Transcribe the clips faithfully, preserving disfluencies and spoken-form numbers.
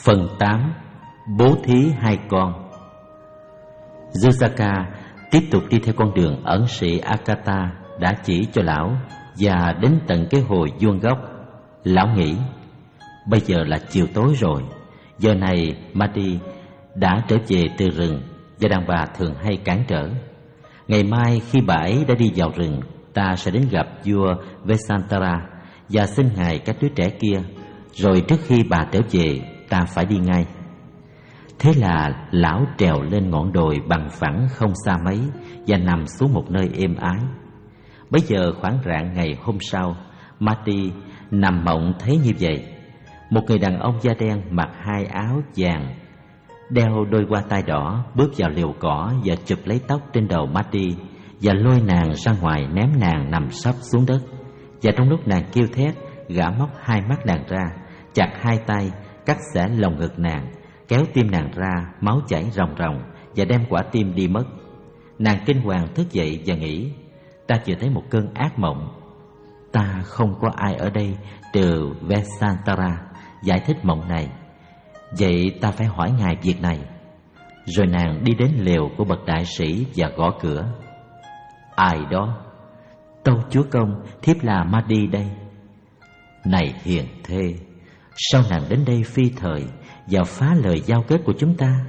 Phần tám. Bố thí hai con. Jusaka tiếp tục đi theo con đường ẩn sĩ Akata đã chỉ cho lão, và đến tận cái hồ vuông góc. Lão nghĩ, bây giờ là chiều tối rồi, giờ này Madi đã trở về từ rừng và đàn bà thường hay cản trở. Ngày mai khi bà ấy đã đi vào rừng, ta sẽ đến gặp vua Vesantara và xin ngài các đứa trẻ kia, rồi trước khi bà trở về ta phải đi ngay. Thế là lão trèo lên ngọn đồi bằng phẳng không xa mấy và nằm xuống một nơi êm ái. Bấy giờ khoảng rạng ngày hôm sau, Mati nằm mộng thấy như vậy. Một người đàn ông da đen mặc hai áo vàng, đeo đôi hoa tai đỏ, bước vào liều cỏ và chụp lấy tóc trên đầu Mati và lôi nàng ra ngoài, ném nàng nằm sấp xuống đất. Và trong lúc nàng kêu thét, gã móc hai mắt nàng ra, chặt hai tay, cắt xẻ lồng ngực nàng, kéo tim nàng ra, máu chảy ròng ròng và đem quả tim đi mất. Nàng kinh hoàng thức dậy và nghĩ, ta vừa thấy một cơn ác mộng. Ta không có ai ở đây trừ Vesantara giải thích mộng này, vậy ta phải hỏi ngài việc này. Rồi nàng đi đến lều của bậc đại sĩ và gõ cửa. Ai đó? Tâu chúa công, thiếp là Madi đây. Này hiền thê, sao nàng đến đây phi thời và phá lời giao kết của chúng ta?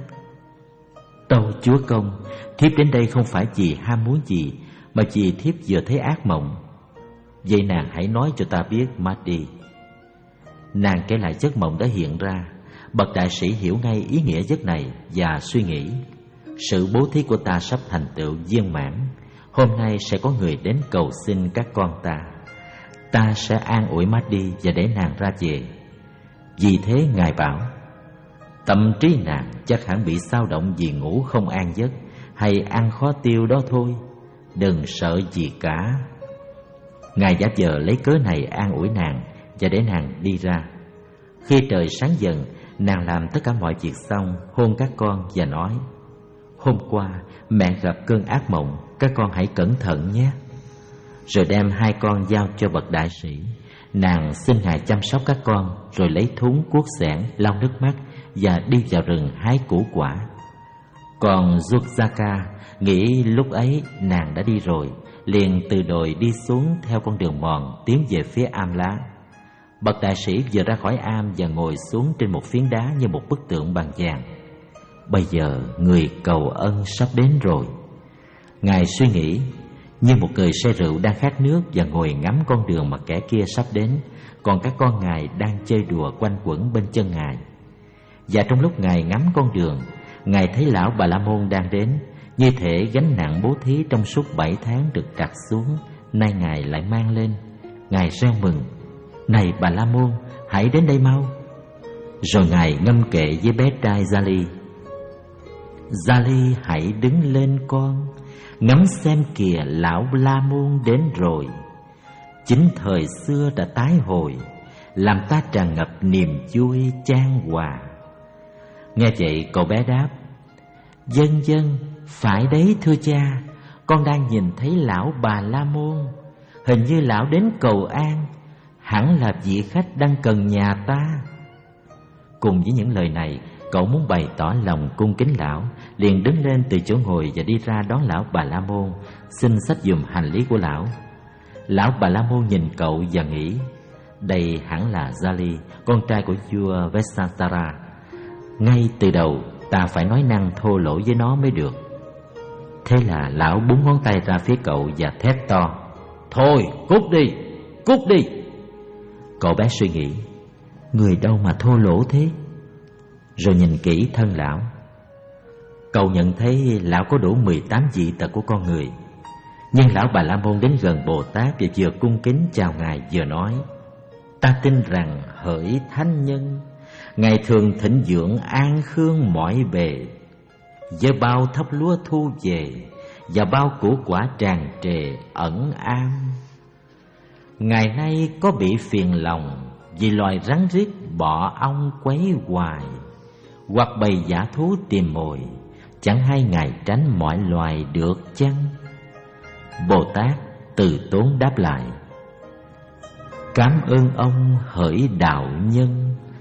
Tâu chúa công, thiếp đến đây không phải vì ham muốn gì, mà vì thiếp vừa thấy ác mộng. Vậy nàng hãy nói cho ta biết, Madi. Nàng kể lại giấc mộng đã hiện ra. Bậc đại sĩ hiểu ngay ý nghĩa giấc này và suy nghĩ, sự bố thí của ta sắp thành tựu viên mãn. Hôm nay sẽ có người đến cầu xin các con ta. Ta sẽ an ủi Madi và để nàng ra về. Vì thế ngài bảo, tâm trí nàng chắc hẳn bị xao động vì ngủ không an giấc hay ăn khó tiêu đó thôi. Đừng sợ gì cả. Ngài giả vờ lấy cớ này an ủi nàng và để nàng đi ra. Khi trời sáng dần, nàng làm tất cả mọi việc xong, hôn các con và nói, hôm qua mẹ gặp cơn ác mộng, các con hãy cẩn thận nhé. Rồi đem hai con giao cho bậc đại sĩ. Nàng xin ngài chăm sóc các con, rồi lấy thúng cuốc xẻng lau nước mắt và đi vào rừng hái củ quả. Còn Jusaka nghĩ lúc ấy nàng đã đi rồi, liền từ đồi đi xuống theo con đường mòn tiến về phía am lá. Bậc đại sĩ vừa ra khỏi am và ngồi xuống trên một phiến đá như một bức tượng bằng vàng. Bây giờ người cầu ân sắp đến rồi. Ngài suy nghĩ, như một người say rượu đang khát nước và ngồi ngắm con đường mà kẻ kia sắp đến, còn các con ngài đang chơi đùa quanh quẩn bên chân ngài. Và trong lúc ngài ngắm con đường, ngài thấy lão Bà La Môn đang đến. Như thể gánh nặng bố thí trong suốt bảy tháng được đặt xuống, nay ngài lại mang lên. Ngài reo mừng, này Bà La Môn, hãy đến đây mau. Rồi ngài ngâm kệ với bé trai Jali, Jali hãy đứng lên con, ngắm xem kìa lão La Môn đến rồi. Chính thời xưa đã tái hồi, làm ta tràn ngập niềm vui chan hòa. Nghe vậy cậu bé đáp, vâng vâng, phải đấy thưa cha, con đang nhìn thấy lão Bà La Môn. Hình như lão đến cầu an, hẳn là vị khách đang cần nhà ta. Cùng với những lời này, cậu muốn bày tỏ lòng cung kính lão, liền đứng lên từ chỗ ngồi và đi ra đón lão Bà La Môn, xin xách giùm hành lý của lão. Lão Bà La Môn nhìn cậu và nghĩ, đây hẳn là Jali, con trai của vua Vesantara. Ngay từ đầu ta phải nói năng thô lỗ với nó mới được. Thế là lão búng ngón tay ra phía cậu và thét to, thôi cút đi, cút đi. Cậu bé suy nghĩ, người đâu mà thô lỗ thế? Rồi nhìn kỹ thân lão, cậu nhận thấy lão có đủ mười tám dị tật của con người. Nhưng lão Bà La Môn đến gần Bồ Tát và vừa cung kính chào ngài vừa nói, ta tin rằng hỡi thánh nhân, ngài thường thịnh dưỡng an khương mọi bề, với bao thóc lúa thu về và bao củ quả tràn trề ẩn am. Ngày nay có bị phiền lòng vì loài rắn rít bọ ong quấy hoài, hoặc bầy dã thú tìm mồi, chẳng hay ngài tránh mọi loài được chăng? Bồ Tát từ tốn đáp lại, cảm ơn ông hỡi đạo nhân,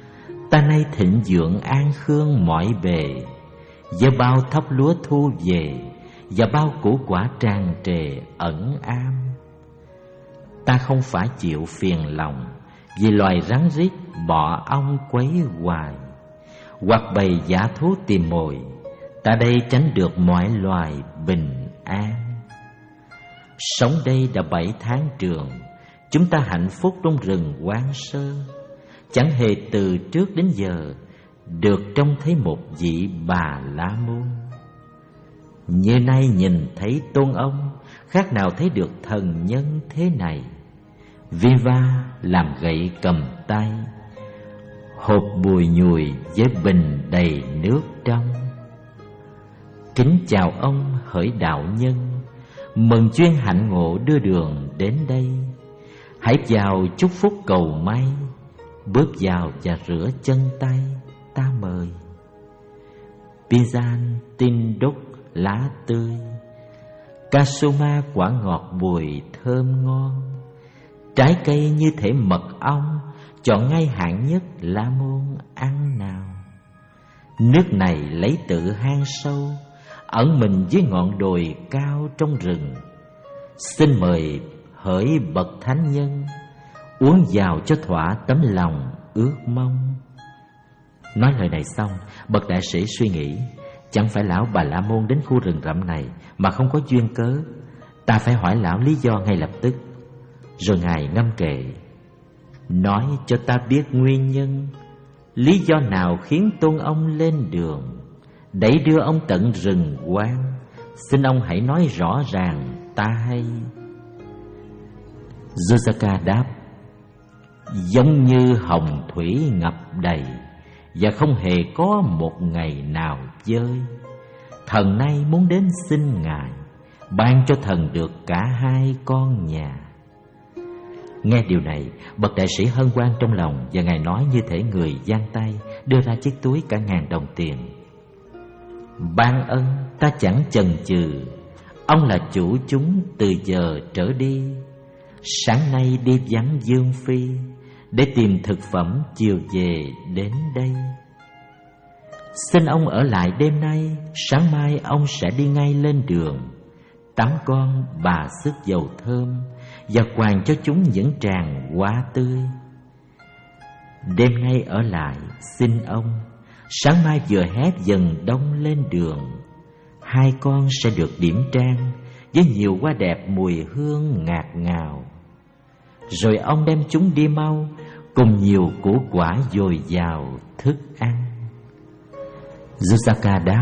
Ta nay thịnh vượng an khương mọi bề, với bao thóc lúa thu về, và bao củ quả tràn trề ẩn am. Ta không phải chịu phiền lòng vì loài rắn rít bọ ong quấy hoài, hoặc bầy dã thú tìm mồi. Ta đây tránh được mọi loài bình an. Sống đây đã bảy tháng trường, chúng ta hạnh phúc trong rừng hoang sơ, chẳng hề từ trước đến giờ được trông thấy một vị Bà La Môn. Như nay nhìn thấy tôn ông, khác nào thấy được thần nhân thế này. Viva làm gậy cầm tay, hộp bùi nhùi với bình đầy nước trong. Kính chào ông hỡi đạo nhân, mừng chuyên hạnh ngộ đưa đường đến đây. Hãy vào chúc phúc cầu may, bước vào và rửa chân tay ta mời. Pisan tinh đúc lá tươi, Kasuma quả ngọt bùi thơm ngon. Trái cây như thể mật ong, chọn ngay hạng nhất La Môn ăn nào. Nước này lấy tự hang sâu, ẩn mình dưới ngọn đồi cao trong rừng. Xin mời hỡi bậc thánh nhân, uống vào cho thỏa tấm lòng ước mong. Nói lời này xong, bậc đại sĩ suy nghĩ, chẳng phải lão Bà La Môn đến khu rừng rậm này mà không có duyên cớ, ta phải hỏi lão lý do ngay lập tức. Rồi ngài ngâm kệ: nói cho ta biết nguyên nhân, lý do nào khiến tôn ông lên đường, đẩy đưa ông tận rừng hoang. Xin ông hãy nói rõ ràng ta hay. Josaka đáp: giống như hồng thủy ngập đầy, và không hề có một ngày nào dơi. Thần nay muốn đến xin ngài, ban cho thần được cả hai con nhà. Nghe điều này, bậc đại sĩ hân hoan trong lòng, và ngài nói như thể người giang tay đưa ra chiếc túi cả ngàn đồng tiền. Ban ân ta chẳng chần chừ, ông là chủ chúng từ giờ trở đi. Sáng nay đi vắng Dương Phi, để tìm thực phẩm chiều về đến đây. Xin ông ở lại đêm nay, sáng mai ông sẽ đi ngay lên đường, tắm con bà sức dầu thơm, và quàng cho chúng những tràng hoa tươi. Đêm nay ở lại, xin ông, sáng mai vừa hét dần đông lên đường, hai con sẽ được điểm trang với nhiều hoa đẹp mùi hương ngạt ngào. Rồi ông đem chúng đi mau, cùng nhiều củ quả dồi dào thức ăn. Josaka đáp: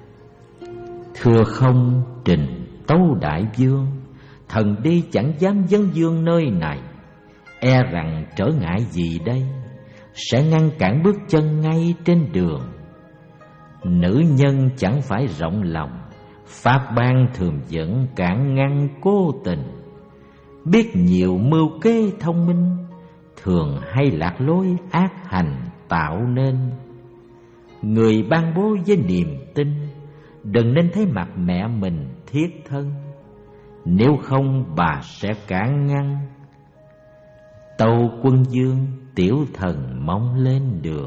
thưa không trình tấu đại vương, thần đi chẳng dám vấn vương nơi này, e rằng trở ngại gì đây, sẽ ngăn cản bước chân ngay trên đường. Nữ nhân chẳng phải rộng lòng, pháp ban thường dẫn cản ngăn cố tình. Biết nhiều mưu kế thông minh, thường hay lạc lối ác hành tạo nên. Người ban bố với niềm tin, đừng nên thấy mặt mẹ mình thiết thân, nếu không bà sẽ cản ngăn. Tâu quân dương tiểu thần mong lên đường,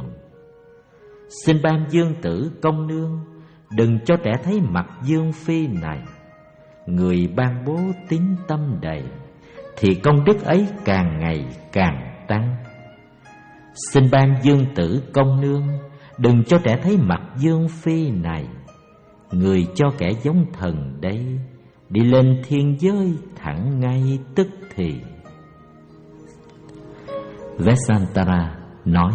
xin ban dương tử công nương, đừng cho trẻ thấy mặt Dương Phi này. Người ban bố tín tâm đầy, thì công đức ấy càng ngày càng tăng. Xin ban dương tử công nương, đừng cho trẻ thấy mặt Dương Phi này. Người cho kẻ giống thần đây, đi lên thiên giới thẳng ngay tức thì. Vesantara nói: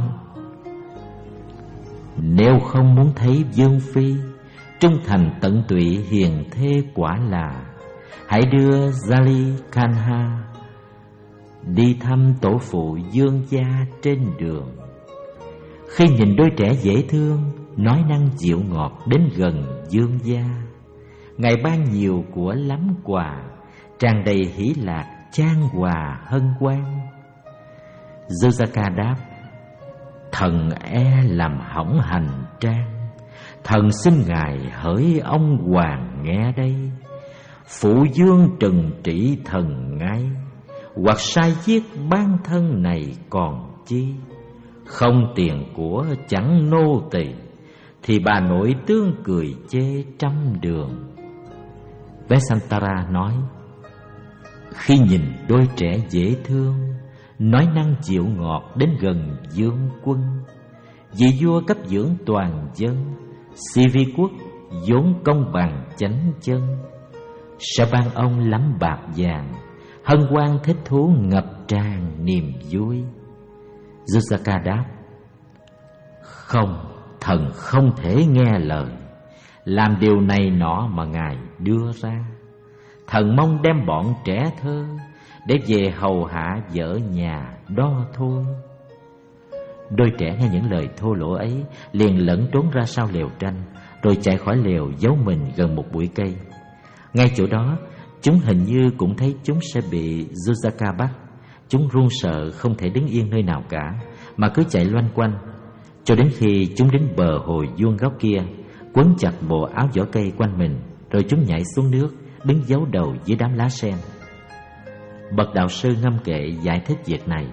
nếu không muốn thấy Dương Phi, trung thành tận tụy hiền thê quả là, hãy đưa Jali Kanha đi thăm tổ phụ Dương gia trên đường. Khi nhìn đôi trẻ dễ thương, nói năng dịu ngọt đến gần Dương gia, ngài ban nhiều của lắm quà, tràn đầy hỷ lạc chan hòa hân hoan. Josaka đáp: thần e làm hỏng hành trang, thần xin ngài hỡi ông hoàng nghe đây. Phụ dương trừng trị thần ngay, hoặc sai giết ban thân này còn chi. không tiền của chẳng nô tỳ, thì bà nội tương cười chê trăm đường. Vesantara nói: khi nhìn đôi trẻ dễ thương, nói năng dịu ngọt đến gần vương quân, vị vua cấp dưỡng toàn dân, si vi quốc vốn công bằng chánh chân, sẽ ban ông lắm bạc vàng, hân hoan thích thú ngập tràn niềm vui. Jusaka đáp: không, thần không thể nghe lời làm điều này nọ mà ngài đưa ra. Thần mong đem bọn trẻ thơ để về hầu hạ vợ nhà đó thôi. Đôi trẻ nghe những lời thô lỗ ấy liền lẫn trốn ra sau lều tranh, rồi chạy khỏi lều giấu mình gần một bụi cây. Ngay chỗ đó, chúng hình như cũng thấy chúng sẽ bị Jusaka bắt. Chúng run sợ không thể đứng yên nơi nào cả, mà cứ chạy loanh quanh cho đến khi chúng đến bờ hồ vuông góc kia, quấn chặt bộ áo vỏ cây quanh mình, rồi chúng nhảy xuống nước, đứng giấu đầu dưới đám lá sen. Bậc đạo sư ngâm kệ giải thích việc này.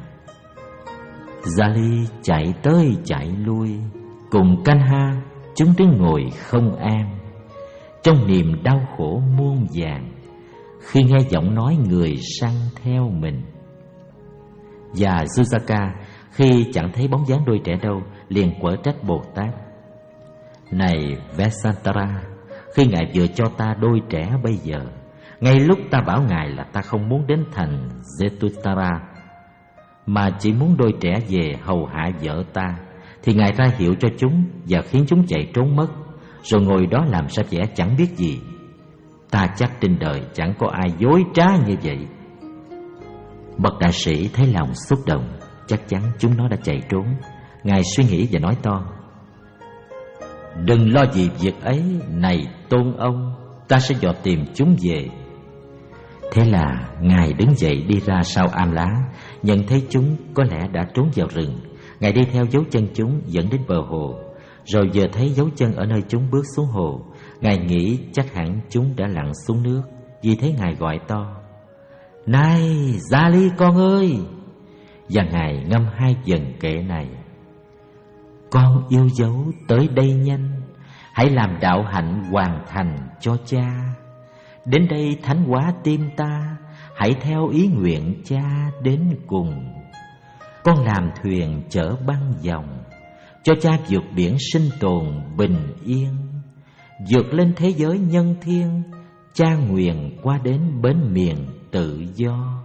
Jali chạy tới chạy lui, cùng Kanha chúng đứng ngồi không an, trong niềm đau khổ muôn vàn, khi nghe giọng nói người săn theo mình. Và Jusaka khi chẳng thấy bóng dáng đôi trẻ đâu, liền quở trách Bồ Tát: này Vesantara, khi ngài vừa cho ta đôi trẻ bây giờ, ngay lúc ta bảo ngài là ta không muốn đến thành Jetutara, mà chỉ muốn đôi trẻ về hầu hạ vợ ta, thì ngài ra hiệu cho chúng và khiến chúng chạy trốn mất, rồi ngồi đó làm ra vẻ chẳng biết gì. Ta chắc trên đời chẳng có ai dối trá như vậy. Bậc đại sĩ thấy lòng xúc động, chắc chắn chúng nó đã chạy trốn. Ngài suy nghĩ và nói to: đừng lo gì việc ấy, này tôn ông, ta sẽ dò tìm chúng về. Thế là Ngài đứng dậy đi ra sau am lá, nhận thấy chúng có lẽ đã trốn vào rừng. Ngài đi theo dấu chân chúng dẫn đến bờ hồ, rồi vừa thấy dấu chân ở nơi chúng bước xuống hồ, Ngài nghĩ chắc hẳn chúng đã lặn xuống nước. Vì thế Ngài gọi to: này Jali con ơi! Và Ngài ngâm hai vần kệ này: con yêu dấu tới đây nhanh, hãy làm đạo hạnh hoàn thành cho cha. Đến đây thánh hóa tim ta, hãy theo ý nguyện cha đến cùng. Con làm thuyền chở băng dòng, cho cha vượt biển sinh tồn bình yên. Vượt lên thế giới nhân thiên, cha nguyện qua đến bến miền tự do.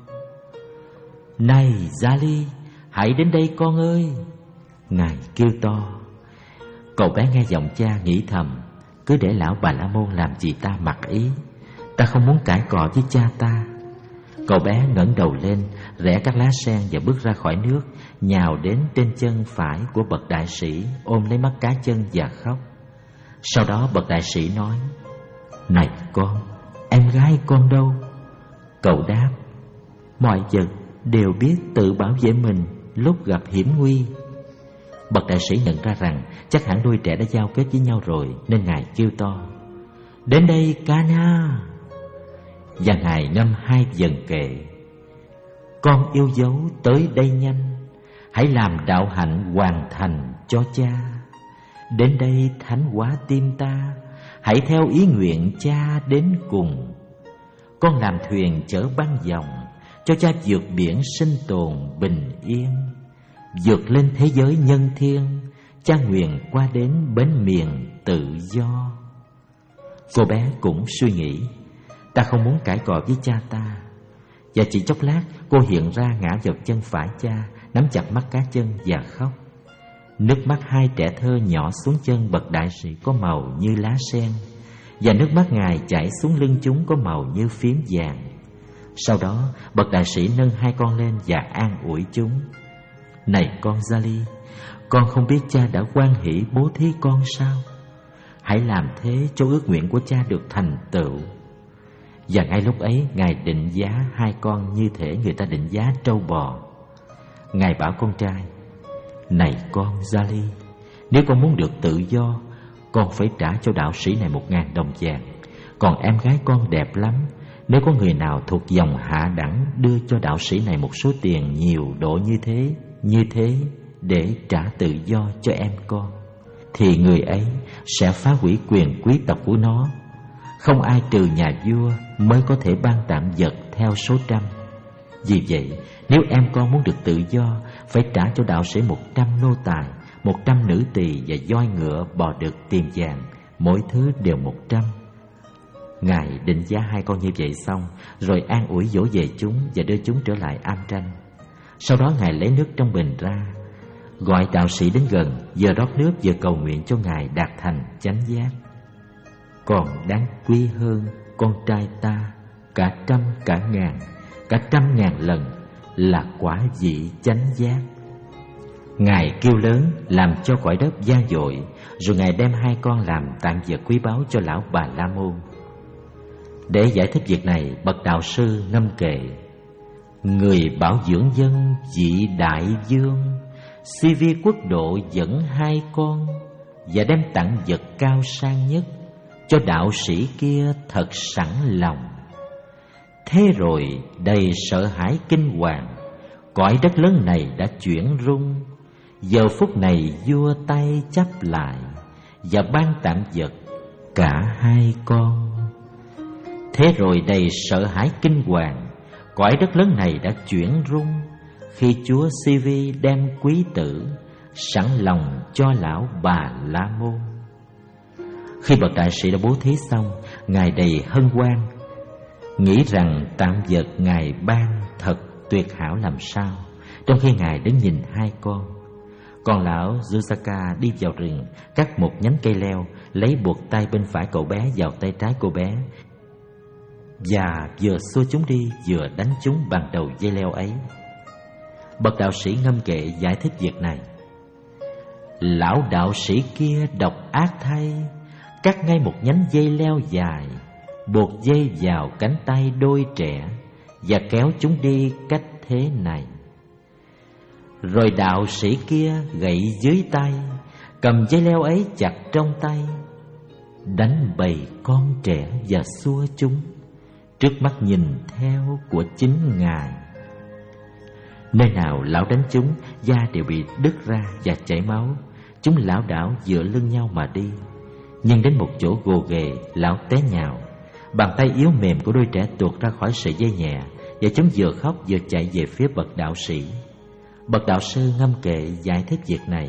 Này Jali, hãy đến đây con ơi! Ngài kêu to. Cậu bé nghe giọng cha nghĩ thầm: cứ để lão Bà La Môn làm gì ta mặc ý, ta không muốn cãi cọ với cha ta. Cậu bé ngẩng đầu lên, rẽ các lá sen và bước ra khỏi nước, nhào đến trên chân phải của bậc đại sĩ, ôm lấy mắt cá chân và khóc. Sau đó bậc đại sĩ nói: này con, em gái con đâu? Cậu đáp: mọi vật đều biết tự bảo vệ mình lúc gặp hiểm nguy. Bậc đại sĩ nhận ra rằng chắc hẳn đôi trẻ đã giao kết với nhau rồi, nên Ngài kêu to: đến đây Kanha! Và Ngài ngâm hai vần kệ: con yêu dấu tới đây nhanh, hãy làm đạo hạnh hoàn thành cho cha. Đến đây thánh hóa tim ta, hãy theo ý nguyện cha đến cùng. Con làm thuyền chở băng dòng, cho cha vượt biển sinh tồn bình yên. Vượt lên thế giới nhân thiên, cha nguyện qua đến bến miền tự do. Cô bé cũng suy nghĩ: ta không muốn cãi cọ với cha ta. Và chỉ chốc lát, cô hiện ra ngã vào chân phải cha, nắm chặt mắt cá chân và khóc. Nước mắt hai trẻ thơ nhỏ xuống chân bậc đại sĩ có màu như lá sen, và nước mắt Ngài chảy xuống lưng chúng có màu như phím vàng. Sau đó bậc đại sĩ nâng hai con lên và an ủi chúng: này con Jali, con không biết cha đã hoan hỷ bố thí con sao? Hãy làm thế cho ước nguyện của cha được thành tựu. Và ngay lúc ấy Ngài định giá hai con như thể người ta định giá trâu bò. Ngài bảo con trai: này con Jali, nếu con muốn được tự do, con phải trả cho đạo sĩ này một ngàn đồng vàng. Còn em gái con đẹp lắm, nếu có người nào thuộc dòng hạ đẳng đưa cho đạo sĩ này một số tiền nhiều độ như thế, như thế, để trả tự do cho em con, thì người ấy sẽ phá hủy quyền quý tộc của nó. Không ai trừ nhà vua mới có thể ban tặng vật theo số trăm. Vì vậy, nếu em con muốn được tự do, phải trả cho đạo sĩ một trăm nô tài, một trăm nữ tỳ và voi ngựa bò đực tiền vàng, mỗi thứ đều một trăm. Ngài định giá hai con như vậy xong, rồi an ủi dỗ về chúng và đưa chúng trở lại am tranh. Sau đó Ngài lấy nước trong bình ra, gọi đạo sĩ đến gần, vừa rót nước vừa cầu nguyện cho Ngài đạt thành chánh giác. Còn đáng quý hơn con trai ta cả trăm cả ngàn, cả trăm ngàn lần là quả vị chánh giác. Ngài kêu lớn làm cho cõi đất vang dội, rồi Ngài đem hai con làm tạm vật quý báu cho lão Bà La Môn. Để giải thích việc này, bậc đạo sư ngâm kệ: người bảo dưỡng dân vị đại vương, si vi quốc độ dẫn hai con, và đem tặng vật cao sang nhất cho đạo sĩ kia thật sẵn lòng. Thế rồi đầy sợ hãi kinh hoàng, cõi đất lớn này đã chuyển rung. Giờ phút này vua tay chắp lại và ban tặng vật cả hai con. Thế rồi đầy sợ hãi kinh hoàng, cõi đất lớn này đã chuyển rung, khi chúa Si Vi đem quý tử sẵn lòng cho lão Bà La Môn. Khi bậc đại sĩ đã bố thí xong, Ngài đầy hân hoan, nghĩ rằng tạm vật Ngài ban thật tuyệt hảo làm sao, trong khi Ngài đứng nhìn hai con. Còn lão Jusaka đi vào rừng, cắt một nhánh cây leo, lấy buộc tay bên phải cậu bé vào tay trái cô bé, và vừa xua chúng đi vừa đánh chúng bằng đầu dây leo ấy. Bậc đạo sĩ ngâm kệ giải thích việc này: lão đạo sĩ kia độc ác thay, cắt ngay một nhánh dây leo dài, buộc dây vào cánh tay đôi trẻ và kéo chúng đi cách thế này. Rồi đạo sĩ kia gậy dưới tay, cầm dây leo ấy chặt trong tay, đánh bầy con trẻ và xua chúng, trước mắt nhìn theo của chính Ngài. Nơi nào lão đánh chúng, da đều bị đứt ra và chảy máu. Chúng lảo đảo dựa lưng nhau mà đi. Nhưng đến một chỗ gồ ghề, lão té nhào. Bàn tay yếu mềm của đôi trẻ tuột ra khỏi sợi dây nhẹ, và chúng vừa khóc vừa chạy về phía bậc đạo sĩ. Bậc đạo sư ngâm kệ giải thích việc này: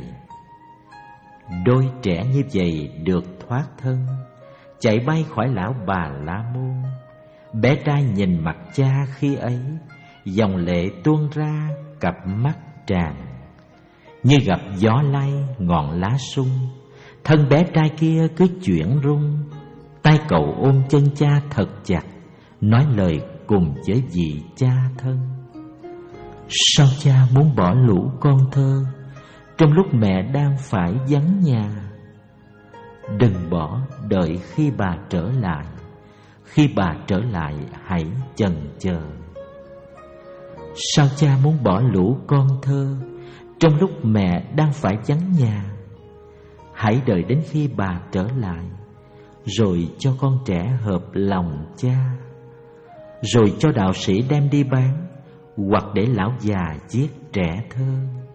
đôi trẻ như vậy được thoát thân, chạy bay khỏi lão Bà La Môn. Bé trai nhìn mặt cha khi ấy, dòng lệ tuôn ra cặp mắt tràn. Như gặp gió lay ngọn lá sung, thân bé trai kia cứ chuyển rung. Tay cậu ôm chân cha thật chặt, nói lời cùng với vị cha thân: sao cha muốn bỏ lũ con thơ trong lúc mẹ đang phải vắng nhà? Đừng bỏ, đợi khi bà trở lại. Khi bà trở lại hãy chần chờ. Sao cha muốn bỏ lũ con thơ trong lúc mẹ đang phải vắng nhà? Hãy đợi đến khi bà trở lại, rồi cho con trẻ hợp lòng cha, rồi cho đạo sĩ đem đi bán, hoặc để lão già giết trẻ thơ.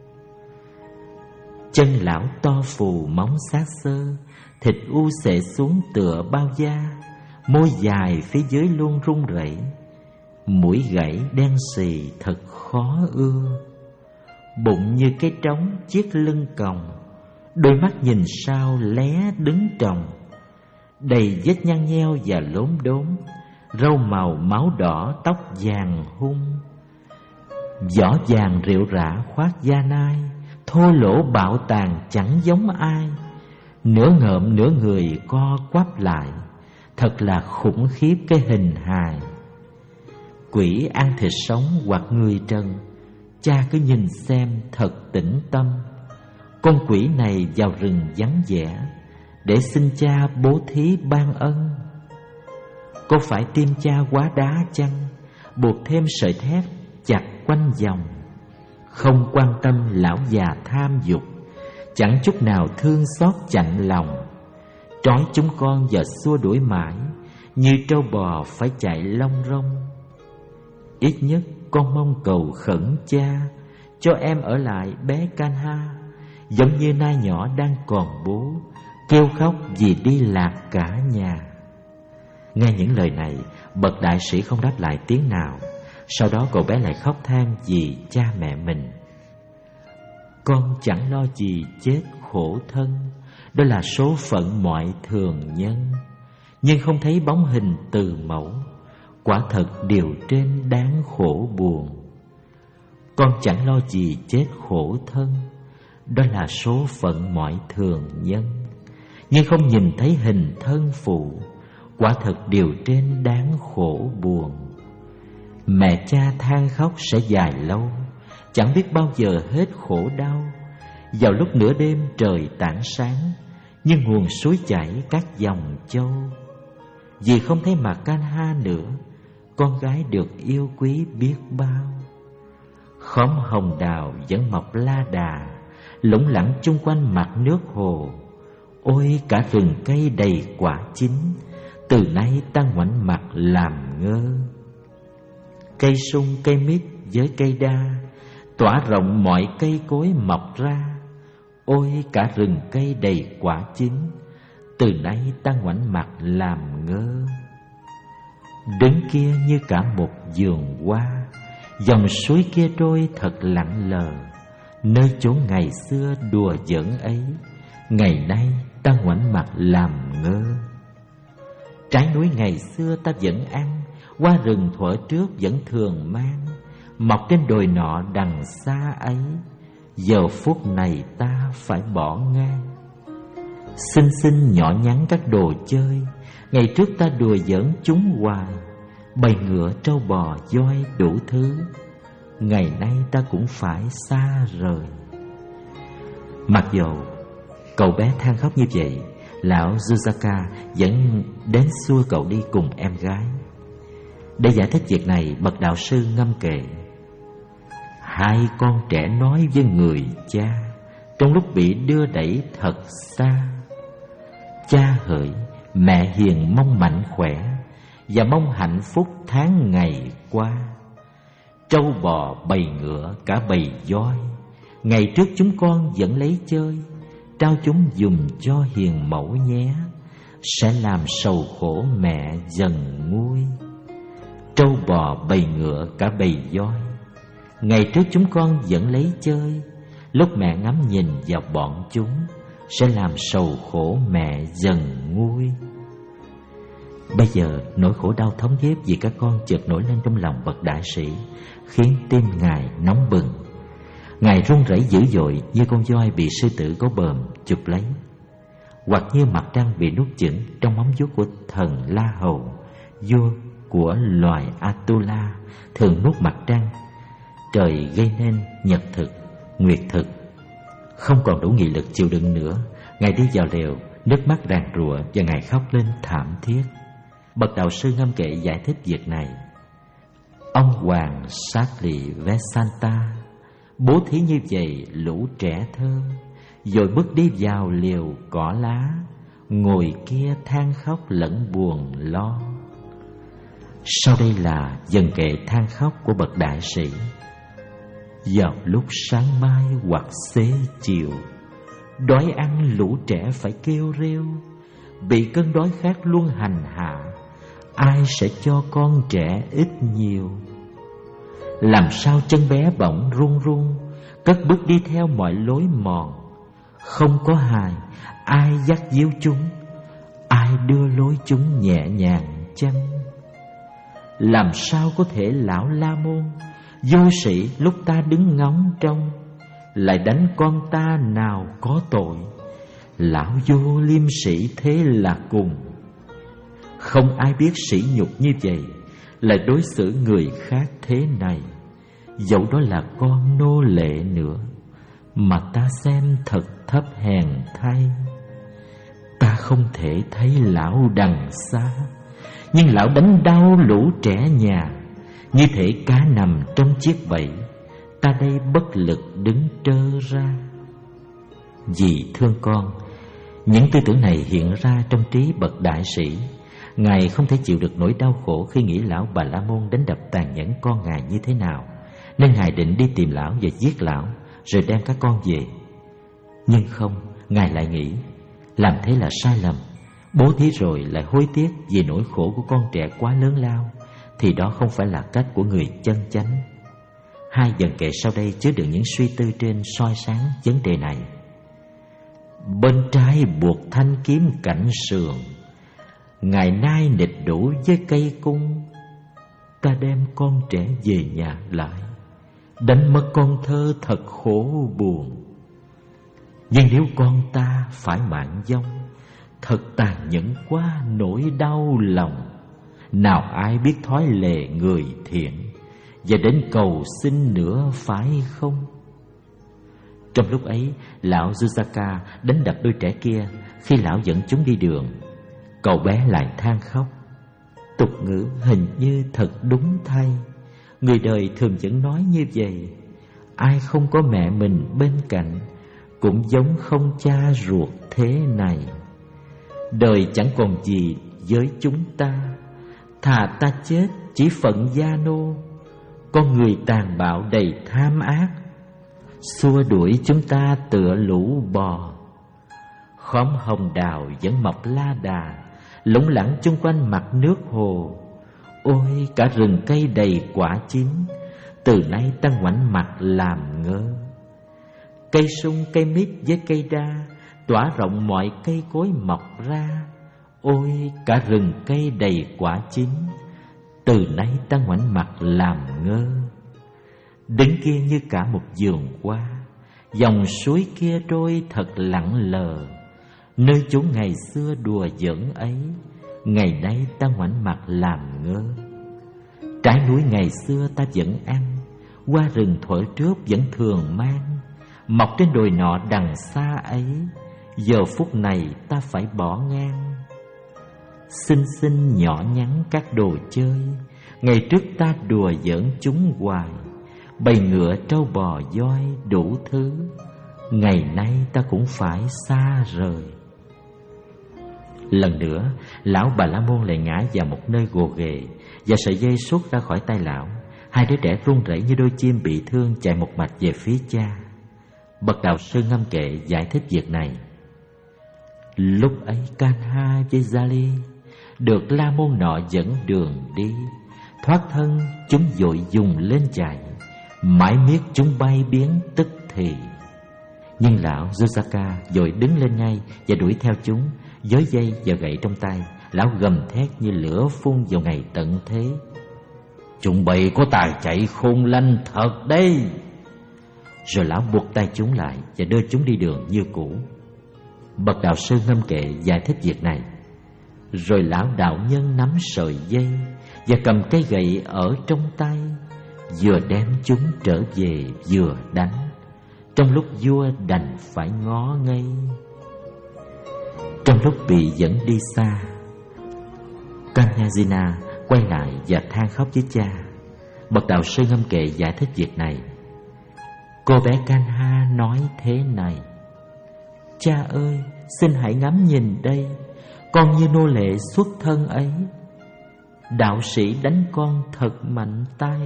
Chân lão to phù móng xác xơ, thịt u xệ xuống tựa bao da, môi dài phía dưới luôn run rẩy, mũi gãy đen xì thật khó ưa. Bụng như cái trống chiếc lưng còng, đôi mắt nhìn sao lé đứng trồng, đầy vết nhăn nheo và lốm đốm, râu màu máu đỏ tóc vàng hung. Vỏ vàng rệu rã khoác da nai, thô lỗ bạo tàn chẳng giống ai. Nửa ngợm nửa người co quắp lại, thật là khủng khiếp cái hình hài. Quỷ ăn thịt sống hoặc người trần, cha cứ nhìn xem thật tĩnh tâm. Con quỷ này vào rừng vắng vẻ, để xin cha bố thí ban ân. Có phải tim cha quá đá chăng, buộc thêm sợi thép chặt quanh vòng? Không quan tâm lão già tham dục, chẳng chút nào thương xót chạnh lòng. Trói chúng con và xua đuổi mãi, như trâu bò phải chạy long rong. Ít nhất con mong cầu khẩn cha, cho em ở lại bé Kanha, giống như nai nhỏ đang còn bú, kêu khóc vì đi lạc cả nhà. Nghe những lời này, bậc đại sĩ không đáp lại tiếng nào. Sau đó cậu bé lại khóc than vì cha mẹ mình. Con chẳng lo gì chết khổ thân, đó là số phận mọi thường nhân. Nhưng không thấy bóng hình từ mẫu, quả thật điều trên đáng khổ buồn. Con chẳng lo gì chết khổ thân, đó là số phận mọi thường nhân. Nhưng không nhìn thấy hình thân phụ, quả thật điều trên đáng khổ buồn. Mẹ cha than khóc sẽ dài lâu, chẳng biết bao giờ hết khổ đau. Vào lúc nửa đêm trời tảng sáng, như nguồn suối chảy các dòng châu. Vì không thấy mặt Kanha nữa, con gái được yêu quý biết bao. Khóm hồng đào vẫn mọc la đà, lủng lẳng chung quanh mặt nước hồ. Ôi cả rừng cây đầy quả chín, từ nay ta ngoảnh mặt làm ngơ. Cây sung cây mít với cây đa, tỏa rộng mọi cây cối mọc ra. Ôi cả rừng cây đầy quả chín, từ nay ta ngoảnh mặt làm ngơ. Đứng kia như cả một vườn hoa, dòng suối kia trôi thật lặng lờ. Nơi chốn ngày xưa đùa giỡn ấy, ngày nay ta ngoảnh mặt làm ngơ. Trái núi ngày xưa ta vẫn ăn, hoa rừng thuở trước vẫn thường mang, mọc trên đồi nọ đằng xa ấy, giờ phút này ta phải bỏ ngang. Xinh xinh nhỏ nhắn các đồ chơi, ngày trước ta đùa giỡn chúng hoài, bầy ngựa trâu bò voi đủ thứ, ngày nay ta cũng phải xa rời. Mặc dầu cậu bé than khóc như vậy, lão Yuzaka vẫn đến xua cậu đi cùng em gái. Để giải thích việc này, bậc đạo sư ngâm kệ: hai con trẻ nói với người cha trong lúc bị đưa đẩy thật xa. Cha hỡi, mẹ hiền mong mạnh khỏe, và mong hạnh phúc tháng ngày qua. Trâu bò bầy ngựa cả bầy voi, ngày trước chúng con vẫn lấy chơi, trao chúng dùm cho hiền mẫu nhé, sẽ làm sầu khổ mẹ dần nguôi. Trâu bò bầy ngựa cả bầy voi, ngày trước chúng con vẫn lấy chơi, lúc mẹ ngắm nhìn vào bọn chúng, sẽ làm sầu khổ mẹ dần nguôi. Bây giờ nỗi khổ đau thống thiết vì các con chợt nổi lên trong lòng bậc đại sĩ, khiến tim Ngài nóng bừng. Ngài run rẩy dữ dội như con voi bị sư tử có bờm chụp lấy, hoặc như mặt trăng bị nuốt chửng trong móng vuốt của thần La Hầu, vua của loài Atula thường nuốt mặt trăng. Trời gây nên nhật thực, nguyệt thực. Không còn đủ nghị lực chịu đựng nữa, Ngài đi vào lều, nước mắt ràn rụa và Ngài khóc lên thảm thiết. Bậc đạo sư ngâm kệ giải thích việc này: ông hoàng Sakli Vesanta bố thí như vậy lũ trẻ thơ, rồi bước đi vào liều cỏ lá, ngồi kia than khóc lẫn buồn lo. Sau đây là dần kệ than khóc của bậc đại sĩ: vào lúc sáng mai hoặc xế chiều, đói ăn lũ trẻ phải kêu rêu, bị cơn đói khát luôn hành hạ, ai sẽ cho con trẻ ít nhiều. Làm sao chân bé bỗng run run, cất bước đi theo mọi lối mòn, không có hài ai dắt díu chúng, ai đưa lối chúng nhẹ nhàng chăng? Làm sao có thể lão La Môn vô sĩ lúc ta đứng ngóng trông, lại đánh con ta nào có tội? Lão vô liêm sĩ thế là cùng. Không ai biết sỉ nhục như vậy, lại đối xử người khác thế này, dẫu đó là con nô lệ nữa, mà ta xem thật thấp hèn thay. Ta không thể thấy lão đằng xa, nhưng lão đánh đau lũ trẻ nhà, như thể cá nằm trong chiếc bẫy, ta đây bất lực đứng trơ ra. Vì thương con, những tư tưởng này hiện ra trong trí bậc đại sĩ. Ngài không thể chịu được nỗi đau khổ khi nghĩ lão Bà La Môn đánh đập tàn nhẫn con Ngài như thế nào. nên Ngài định đi tìm lão và giết lão, rồi đem các con về. Nhưng không, Ngài lại nghĩ làm thế là sai lầm. Bố thí rồi lại hối tiếc vì nỗi khổ của con trẻ quá lớn lao, thì đó không phải là cách của người chân chánh. Hai dần kệ sau đây chứa đựng những suy tư trên soi sáng vấn đề này. Bên trái buộc thanh kiếm cạnh sườn, ngày nay nịch đủ với cây cung. Ta đem con trẻ về nhà lại, đánh mất con thơ thật khổ buồn. Nhưng nếu con ta phải mạng vong, thật tàn nhẫn quá nỗi đau lòng. Nào ai biết thói lệ người thiện, và đến cầu xin nữa phải không? Trong lúc ấy, lão Yusaka đánh đập đôi trẻ kia khi lão dẫn chúng đi đường. Cậu bé lại than khóc. Tục ngữ hình như thật đúng thay. Người đời thường vẫn nói như vậy. Ai không có mẹ mình bên cạnh cũng giống không cha ruột thế này. Đời chẳng còn gì với chúng ta, thà ta chết chỉ phận gia nô. Con người tàn bạo đầy tham ác, xua đuổi chúng ta tựa lũ bò. Khóm hồng đào vẫn mọc la đà, lủng lẳng chung quanh mặt nước hồ. Ôi cả rừng cây đầy quả chín, từ nay ta ngoảnh mặt làm ngơ. Cây sung cây mít với cây đa, tỏa rộng mọi cây cối mọc ra. Ôi cả rừng cây đầy quả chín, từ nay ta ngoảnh mặt làm ngơ. Đứng kia như cả một vườn hoa, dòng suối kia trôi thật lặng lờ. Nơi chốn ngày xưa đùa giỡn ấy, ngày nay ta ngoảnh mặt làm ngơ. Trái núi ngày xưa ta vẫn ăn, hoa rừng thuở trước vẫn thường mang, mọc trên đồi nọ đằng xa ấy, giờ phút này ta phải bỏ ngang. Xinh xinh nhỏ nhắn các đồ chơi, ngày trước ta đùa giỡn chúng hoài. Bầy ngựa trâu bò voi đủ thứ, ngày nay ta cũng phải xa rời. Lần nữa, lão Bà La Môn lại ngã vào một nơi gồ ghề, và sợi dây xuất ra khỏi tay lão. Hai đứa trẻ run rẩy như đôi chim bị thương chạy một mạch về phía cha. Bậc đạo sư Ngâm Kệ giải thích việc này. Lúc ấy Kanha với Jali được La Môn nọ dẫn đường đi, thoát thân chúng vội dùng lên chạy, mãi miết chúng bay biến tức thì. Nhưng lão Yusaka vội đứng lên ngay và đuổi theo chúng, với dây và gậy trong tay. Lão gầm thét như lửa phun vào ngày tận thế. Chúng bầy có tài chạy khôn lanh thật đấy. Rồi lão buộc tay chúng lại và đưa chúng đi đường như cũ. Bậc đạo sư Ngâm Kệ giải thích việc này. Rồi lão đạo nhân nắm sợi dây và cầm cây gậy ở trong tay, vừa đem chúng trở về vừa đánh, trong lúc vua đành phải ngó ngây. Trong lúc bị dẫn đi xa, Kanyajina quay lại và than khóc với cha. Bậc đạo sư Ngâm Kệ giải thích việc này. Cô bé Kanha nói thế này: Cha ơi, xin hãy ngắm nhìn đây, con như nô lệ xuất thân ấy. Đạo sĩ đánh con thật mạnh tay.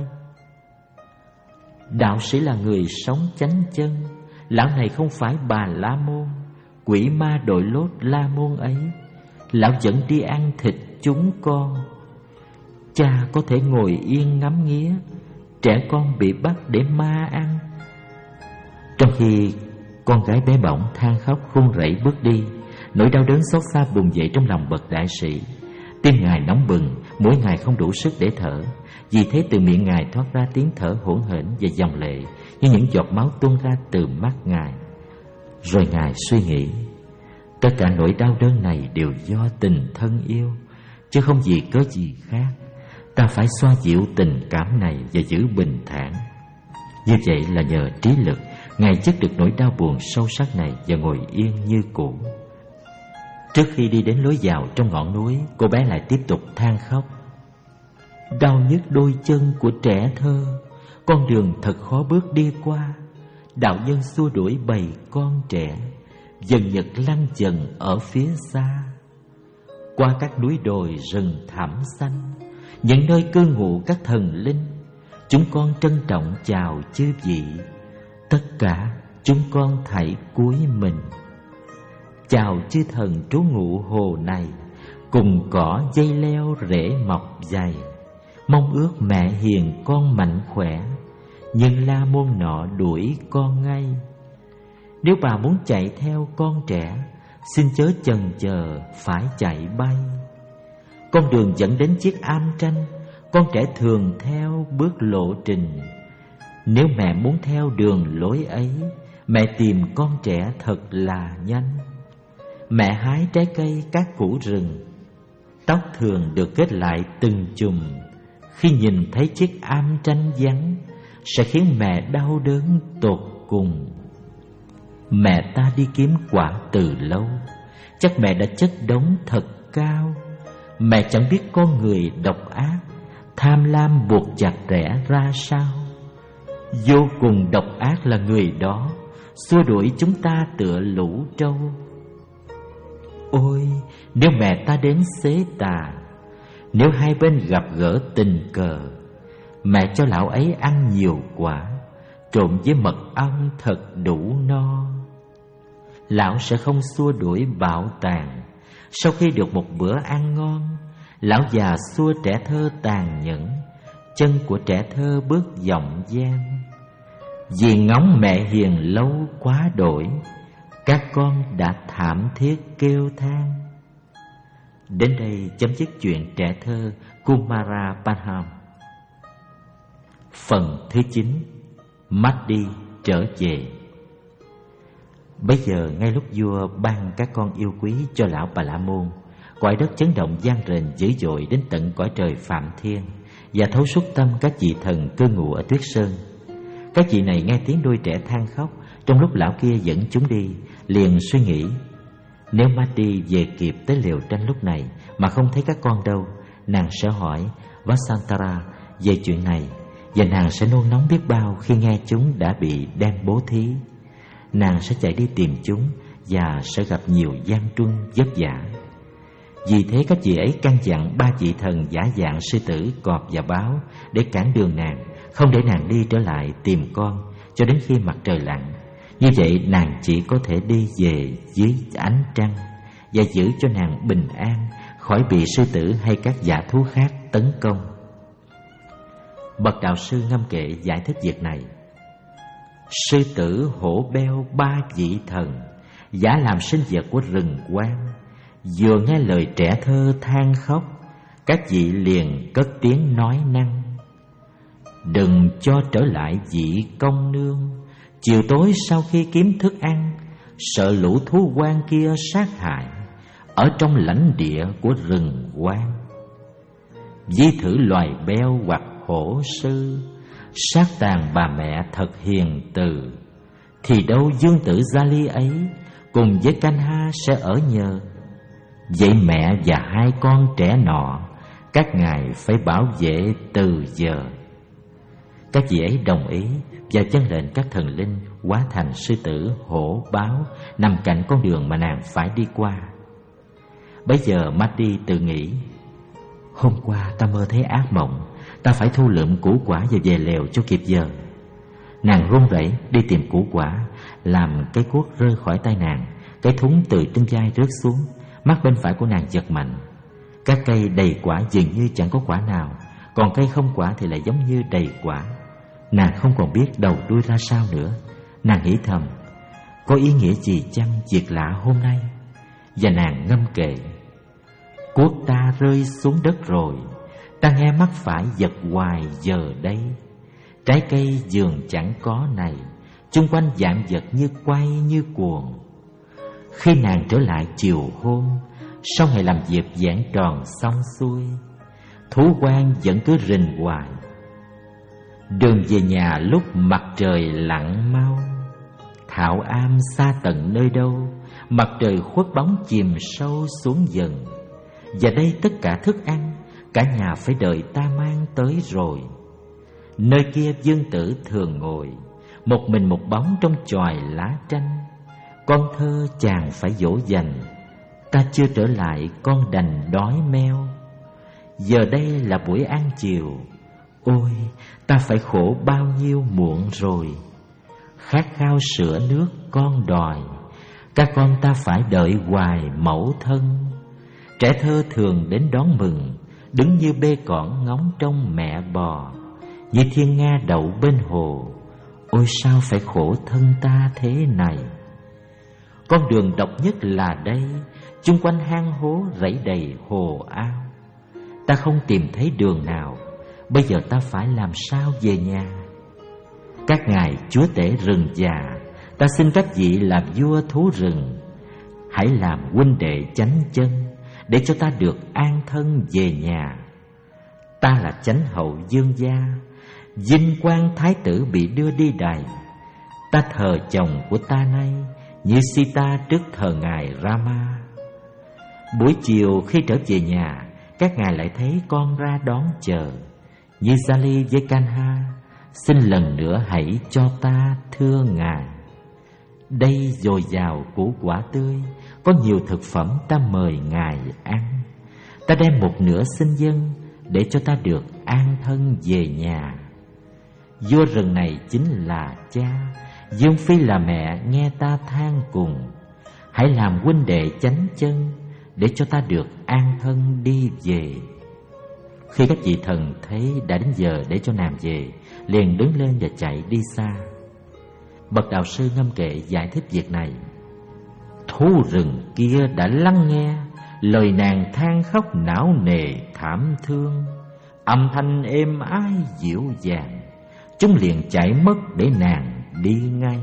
Đạo sĩ là người sống chánh chân. Lão này không phải Bà La Môn, quỷ ma đội lốt La Môn ấy. Lão vẫn đi ăn thịt chúng con. Cha có thể ngồi yên ngắm nghía trẻ con bị bắt để ma ăn. Trong khi con gái bé bỏng than khóc run rẩy bước đi, nỗi đau đớn xót xa bùng dậy trong lòng bậc đại sĩ. Tim ngài nóng bừng, mỗi ngày không đủ sức để thở. Vì thế từ miệng ngài thoát ra tiếng thở hỗn hển và dòng lệ như những giọt máu tuôn ra từ mắt ngài. Rồi ngài suy nghĩ, tất cả nỗi đau đớn này đều do tình thân yêu, chứ không vì cớ gì khác. Ta phải xoa dịu tình cảm này và giữ bình thản. Như vậy là nhờ trí lực, ngài dứt được nỗi đau buồn sâu sắc này và ngồi yên như cũ. Trước khi đi đến lối vào trong ngọn núi, cô bé lại tiếp tục than khóc. Đau nhức đôi chân của trẻ thơ, con đường thật khó bước đi qua. Đạo nhân xua đuổi bầy con trẻ, dần nhật lăn dần ở phía xa. Qua các núi đồi rừng thẳm xanh, những nơi cư ngụ các thần linh, chúng con trân trọng chào chư vị. Tất cả chúng con thảy cúi mình. Chào chư thần trú ngụ hồ này, cùng cỏ dây leo rễ mọc dày. Mong ước mẹ hiền con mạnh khỏe, nhưng la môn nọ đuổi con ngay. Nếu bà muốn chạy theo con trẻ, xin chớ chần chờ phải chạy bay. Con đường dẫn đến chiếc am tranh, con trẻ thường theo bước lộ trình. Nếu mẹ muốn theo đường lối ấy, mẹ tìm con trẻ thật là nhanh. Mẹ hái trái cây các củ rừng, tóc thường được kết lại từng chùm. Khi nhìn thấy chiếc am tranh vắng, sẽ khiến mẹ đau đớn tột cùng. Mẹ ta đi kiếm quả từ lâu, chắc mẹ đã chất đống thật cao. Mẹ chẳng biết con người độc ác, tham lam buộc chặt rẽ ra sao. Vô cùng độc ác là người đó, xua đuổi chúng ta tựa lũ trâu. Ôi, nếu mẹ ta đến xế tà, nếu hai bên gặp gỡ tình cờ, mẹ cho lão ấy ăn nhiều quả, trộn với mật ong thật đủ no. Lão sẽ không xua đuổi bạo tàn. Sau khi được một bữa ăn ngon, lão già xua trẻ thơ tàn nhẫn, chân của trẻ thơ bước vọng gian. Vì ngóng mẹ hiền lâu quá đổi, các con đã thảm thiết kêu than. Đến đây chấm dứt chuyện trẻ thơ Kumara Panham. Phần thứ chín, Mahdi trở về. Bây giờ ngay lúc vua ban các con yêu quý cho lão Bà La Môn, cõi đất chấn động vang rền dữ dội đến tận cõi trời Phạm Thiên, và thấu suốt tâm các vị thần cư ngụ ở Tuyết Sơn. Các vị này nghe tiếng đôi trẻ than khóc trong lúc lão kia dẫn chúng đi, liền suy nghĩ: nếu Mahdi về kịp tới liều tranh lúc này mà không thấy các con đâu, nàng sẽ hỏi Vasantara về chuyện này, và nàng sẽ nôn nóng biết bao khi nghe chúng đã bị đem bố thí. Nàng sẽ chạy đi tìm chúng và sẽ gặp nhiều gian truân vất vả. Vì thế các vị ấy căn dặn ba vị thần giả dạng sư tử, cọp và báo để cản đường nàng, không để nàng đi trở lại tìm con cho đến khi mặt trời lặn. Như vậy nàng chỉ có thể đi về dưới ánh trăng, và giữ cho nàng bình an khỏi bị sư tử hay các dã thú khác tấn công. Bậc đạo sư ngâm kệ giải thích việc này: sư tử hổ beo ba vị thần, giả làm sinh vật của rừng quang. Vừa nghe lời trẻ thơ than khóc, các vị liền cất tiếng nói năng: đừng cho trở lại vị công nương. Chiều tối sau khi kiếm thức ăn, sợ lũ thú quan kia sát hại ở trong lãnh địa của rừng quang. Ví thử loài beo hoặc hổ sư, sát tàn bà mẹ thật hiền từ, thì đâu dương tử Gia Ly ấy cùng với Canh Ha sẽ ở nhờ. Vậy mẹ và hai con trẻ nọ, các ngài phải bảo vệ từ giờ. Các vị ấy đồng ý và chân lệnh các thần linh hóa thành sư tử, hổ, báo nằm cạnh con đường mà nàng phải đi qua. Bấy giờ Mahdi tự nghĩ: hôm qua ta mơ thấy ác mộng, ta phải thu lượm củ quả và về lều cho kịp giờ. Nàng run rẩy đi tìm củ quả, làm cái cuốc rơi khỏi tay nàng, cái thúng từ trên vai rớt xuống. Mắt bên phải của nàng giật mạnh. Các cây đầy quả dường như chẳng có quả nào, còn cây không quả thì lại giống như đầy quả. Nàng không còn biết đầu đuôi ra sao nữa. Nàng nghĩ thầm: có ý nghĩa gì chăng việc lạ hôm nay? Và nàng ngâm kệ: cuốc ta rơi xuống đất rồi, ta nghe mắt phải giật hoài giờ đây. Trái cây giường chẳng có này, chung quanh vạn vật như quay như cuồng. Khi nàng trở lại chiều hôm, sau ngày làm việc giảng tròn xong xuôi, thú quan vẫn cứ rình hoài. Đường về nhà lúc mặt trời lặn mau, thảo am xa tận nơi đâu, mặt trời khuất bóng chìm sâu xuống dần. Và đây tất cả thức ăn, cả nhà phải đợi ta mang tới rồi. Nơi kia dương tử thường ngồi, một mình một bóng trong chòi lá tranh. Con thơ chàng phải dỗ dành, ta chưa trở lại con đành đói meo. Giờ đây là buổi ăn chiều, Ôi, ta phải khổ bao nhiêu muộn rồi. Khát khao sữa nước con đòi, các con ta phải đợi hoài mẫu thân. Trẻ thơ thường đến đón mừng, đứng như bê cỏn ngóng trông mẹ bò, như thiên nga đậu bên hồ. Ôi sao phải khổ thân ta thế này. Con đường độc nhất là đây, chung quanh hang hố rẫy đầy hồ ao. Ta không tìm thấy đường nào, bây giờ ta phải làm sao về nhà? Các ngài chúa tể rừng già, ta xin các vị làm vua thú rừng, hãy làm huynh đệ chánh chân, để cho ta được an thân về nhà. Ta là chánh hậu dương gia, vinh quang thái tử bị đưa đi đày. Ta thờ chồng của ta nay, như Sita trước thờ ngài Rama. Buổi chiều khi trở về nhà, các ngài lại thấy con ra đón chờ. Như Jali với Kanha, xin lần nữa hãy cho ta thưa ngài. Đây dồi dào củ quả tươi, có nhiều thực phẩm ta mời ngài ăn. Ta đem một nửa xin dâng, để cho ta được an thân về nhà. Vua rừng này chính là cha, Dương Phi là mẹ, nghe ta than cùng. Hãy làm huynh đệ chánh chân, để cho ta được an thân đi về. Khi các vị thần thấy đã đến giờ để cho nàng về, liền đứng lên và chạy đi xa. Bậc đạo sư ngâm kệ giải thích việc này. Thú rừng kia đã lắng nghe lời nàng than khóc não nề thảm thương, âm thanh êm ái dịu dàng, chúng liền chạy mất để nàng đi ngay.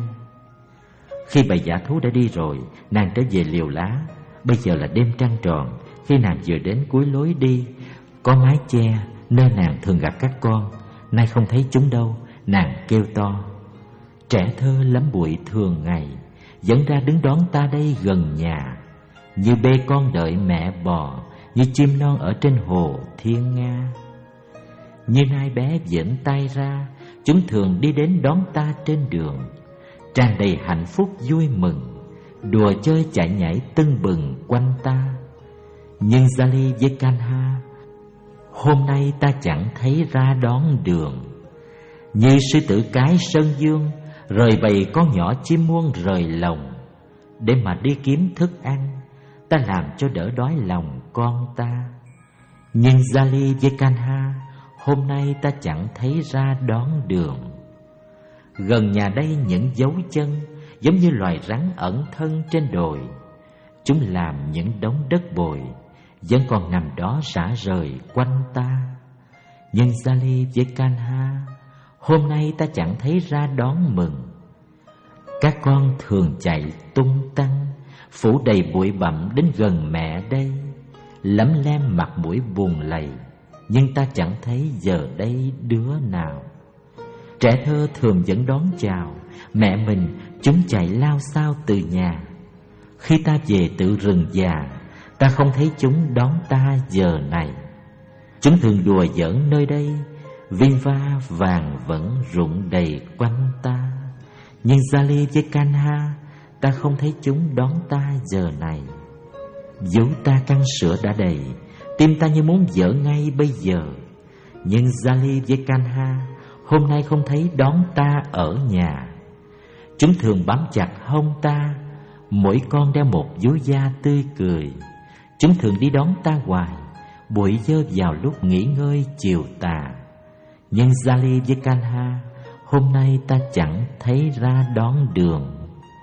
Khi bầy dã thú đã đi rồi, nàng trở về liều lá. Bây giờ là đêm trăng tròn. Khi nàng vừa đến cuối lối đi, có mái che nơi nàng thường gặp các con, nay không thấy chúng đâu. Nàng kêu to: trẻ thơ lắm bụi thường ngày, dẫn ra đứng đón ta đây gần nhà. Như bê con đợi mẹ bò, như chim non ở trên hồ thiên nga. Như nai bé dẫn tay ra, chúng thường đi đến đón ta trên đường, tràn đầy hạnh phúc vui mừng, đùa chơi chạy nhảy tưng bừng quanh ta. Nhưng Jali với Kanha, hôm nay ta chẳng thấy ra đón đường. Như sư tử cái sơn dương, rời bầy con nhỏ chim muông rời lồng, để mà đi kiếm thức ăn, ta làm cho đỡ đói lòng con ta. Nhưng Jali với Kanha, hôm nay ta chẳng thấy ra đón đường. Gần nhà đây những dấu chân, giống như loài rắn ẩn thân trên đồi. Chúng làm những đống đất bồi, vẫn còn nằm đó rã rời quanh ta. Nhưng Jali với Kanha, hôm nay ta chẳng thấy ra đón mừng. Các con thường chạy tung tăng, phủ đầy bụi bặm đến gần mẹ đây, lấm lem mặt mũi buồn lầy, nhưng ta chẳng thấy giờ đây đứa nào. Trẻ thơ thường vẫn đón chào mẹ mình, chúng chạy lao xao từ nhà. Khi ta về tự rừng già, ta không thấy chúng đón ta giờ này. Chúng thường đùa giỡn nơi đây, vinh va vàng vẫn rụng đầy quanh ta. Nhưng Jali với Kanha, ta không thấy chúng đón ta giờ này. Vú ta căng sữa đã đầy, tim ta như muốn vỡ ngay bây giờ. Nhưng Jali với Kanha, hôm nay không thấy đón ta ở nhà. Chúng thường bám chặt hông ta, mỗi con đeo một vú da tươi cười. Chúng thường đi đón ta hoài, bụi dơ vào lúc nghỉ ngơi chiều tà. Nhưng Jali với Kanha, hôm nay ta chẳng thấy ra đón đường.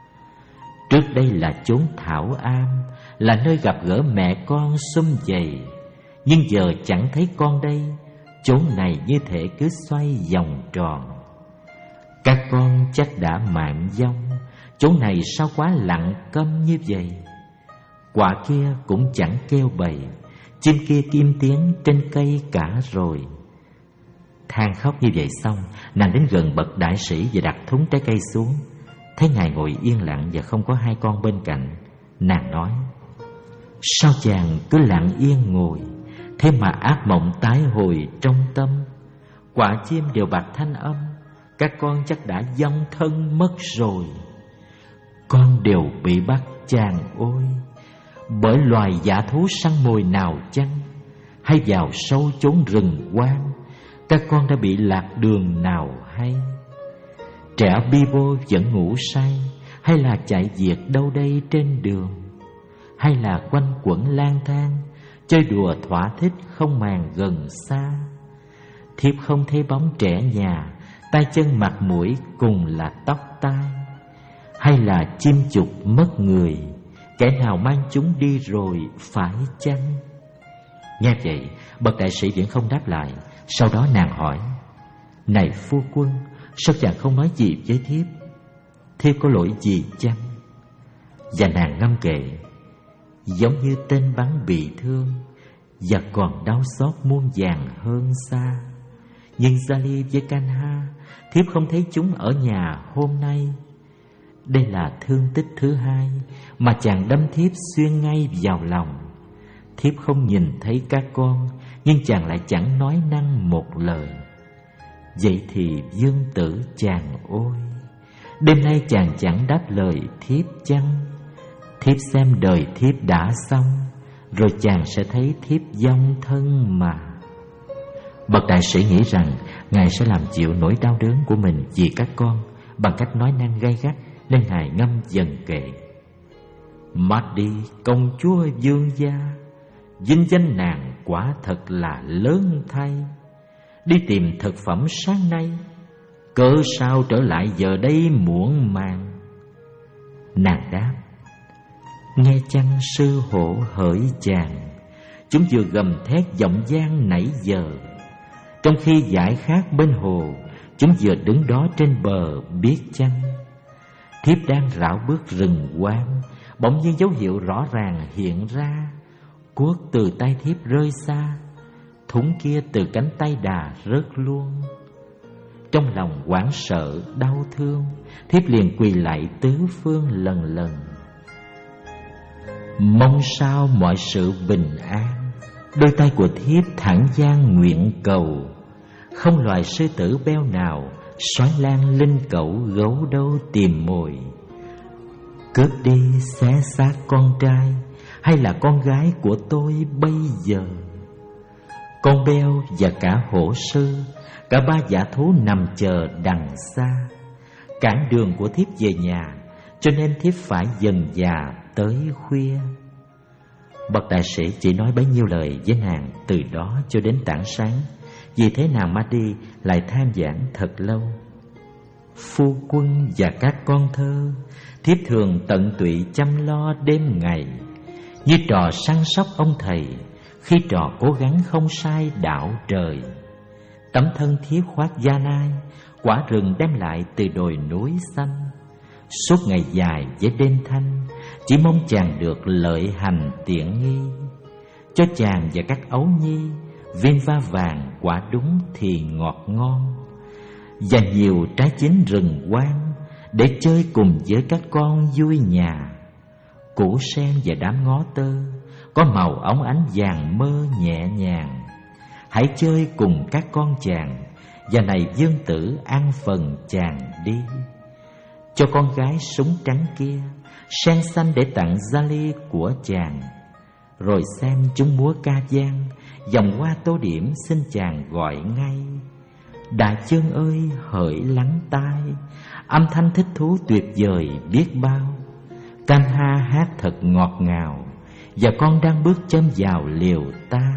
Trước đây là chốn thảo am, là nơi gặp gỡ mẹ con sum vầy. Nhưng giờ chẳng thấy con đây, chốn này như thể cứ xoay vòng tròn. Các con chắc đã mạng vong, chốn này sao quá lặng câm như vậy. Quả kia cũng chẳng kêu bầy, chim kia kim tiếng trên cây cả rồi. Than khóc như vậy xong, nàng đến gần bậc đại sĩ và đặt thúng trái cây xuống. Thấy ngài ngồi yên lặng và không có hai con bên cạnh, nàng nói: sao chàng cứ lặng yên ngồi, thế mà ác mộng tái hồi trong tâm. Quả chim đều bạc thanh âm, các con chắc đã vong thân mất rồi. Con đều bị bắt chàng ôi, bởi loài dã thú săn mồi nào chăng, hay vào sâu chốn rừng hoang, Các con đã bị lạc đường nào hay? Trẻ bi bô vẫn ngủ say, hay là chạy việc đâu đây trên đường, hay là quanh quẩn lang thang, chơi đùa thỏa thích không màng gần xa? Thiếp không thấy bóng trẻ nhà, tay chân mặt mũi cùng là tóc tai, hay là chim chục mất người, kẻ nào mang chúng đi rồi phải chăng? Nghe vậy, bậc đại sĩ vẫn không đáp lại. Sau đó nàng hỏi: Này phu quân, sao chàng không nói gì với thiếp? Thiếp có lỗi gì chăng? Và nàng ngâm kệ: Giống như tên bắn bị thương, và còn đau xót muôn vàn hơn xa. Nhưng Zali với Kanha, thiếp không thấy chúng ở nhà hôm nay. Đây là thương tích thứ hai mà chàng đâm thiếp xuyên ngay vào lòng. Thiếp không nhìn thấy các con, nhưng chàng lại chẳng nói năng một lời. Vậy thì dương tử chàng ôi, đêm nay chàng chẳng đáp lời thiếp chăng? Thiếp xem đời thiếp đã xong, rồi chàng sẽ thấy thiếp vong thân mà. Bậc đại sĩ nghĩ rằng Ngài sẽ làm chịu nỗi đau đớn của mình vì các con bằng cách nói năng gay gắt, nên Ngài ngâm dần kệ: Mất đi công chúa dương gia, vinh danh nàng quả thật là lớn thay. Đi tìm thực phẩm sáng nay, cớ sao trở lại giờ đây muộn màng? Nàng đáp: Nghe chăng sư hổ hỡi chàng, chúng vừa gầm thét giọng gian nãy giờ. Trong khi giải khát bên hồ, chúng vừa đứng đó trên bờ biết chăng? Thiếp đang rảo bước rừng quang, bỗng nhiên dấu hiệu rõ ràng hiện ra. Cuốc từ tay thiếp rơi xa, thúng kia từ cánh tay đà rớt luôn. Trong lòng hoảng sợ đau thương, thiếp liền quỳ lạy tứ phương lần lần. Mong sao mọi sự bình an, đôi tay của thiếp thẳng dang nguyện cầu. Không loài sư tử beo nào, soái lan linh cẩu gấu đâu tìm mồi. Cướp đi xé xác con trai, hay là con gái của tôi bây giờ? Con beo và cả hổ sư, cả ba dã thú nằm chờ đằng xa, cản đường của thiếp về nhà, cho nên thiếp phải dần dà tới khuya. Bậc đại sĩ chỉ nói bấy nhiêu lời với nàng từ đó cho đến tảng sáng. Vì thế nàng Madi lại than vãn thật lâu: Phu quân và các con thơ, thiếp thường tận tụy chăm lo đêm ngày, như trò săn sóc ông thầy, khi trò cố gắng không sai đạo trời. Tấm thân thiếp khoác da nai, quả rừng đem lại từ đồi núi xanh. Suốt ngày dài với đêm thanh, chỉ mong chàng được lợi hành tiện nghi. Cho chàng và các ấu nhi viên va vàng quả đúng thì ngọt ngon, và nhiều trái chín rừng quang để chơi cùng với các con vui nhà. Củ sen và đám ngó tơ có màu óng ánh vàng mơ nhẹ nhàng. Hãy chơi cùng các con chàng, và này dương tử an phần chàng đi. Cho con gái súng trắng kia sen xanh để tặng Zali của chàng. Rồi xem chúng múa ca vang, dòng hoa tô điểm xin chàng gọi ngay. Đại chương ơi hỡi lắng tai, âm thanh thích thú tuyệt vời biết bao. Kanha hát thật ngọt ngào, và con đang bước chân vào liều ta.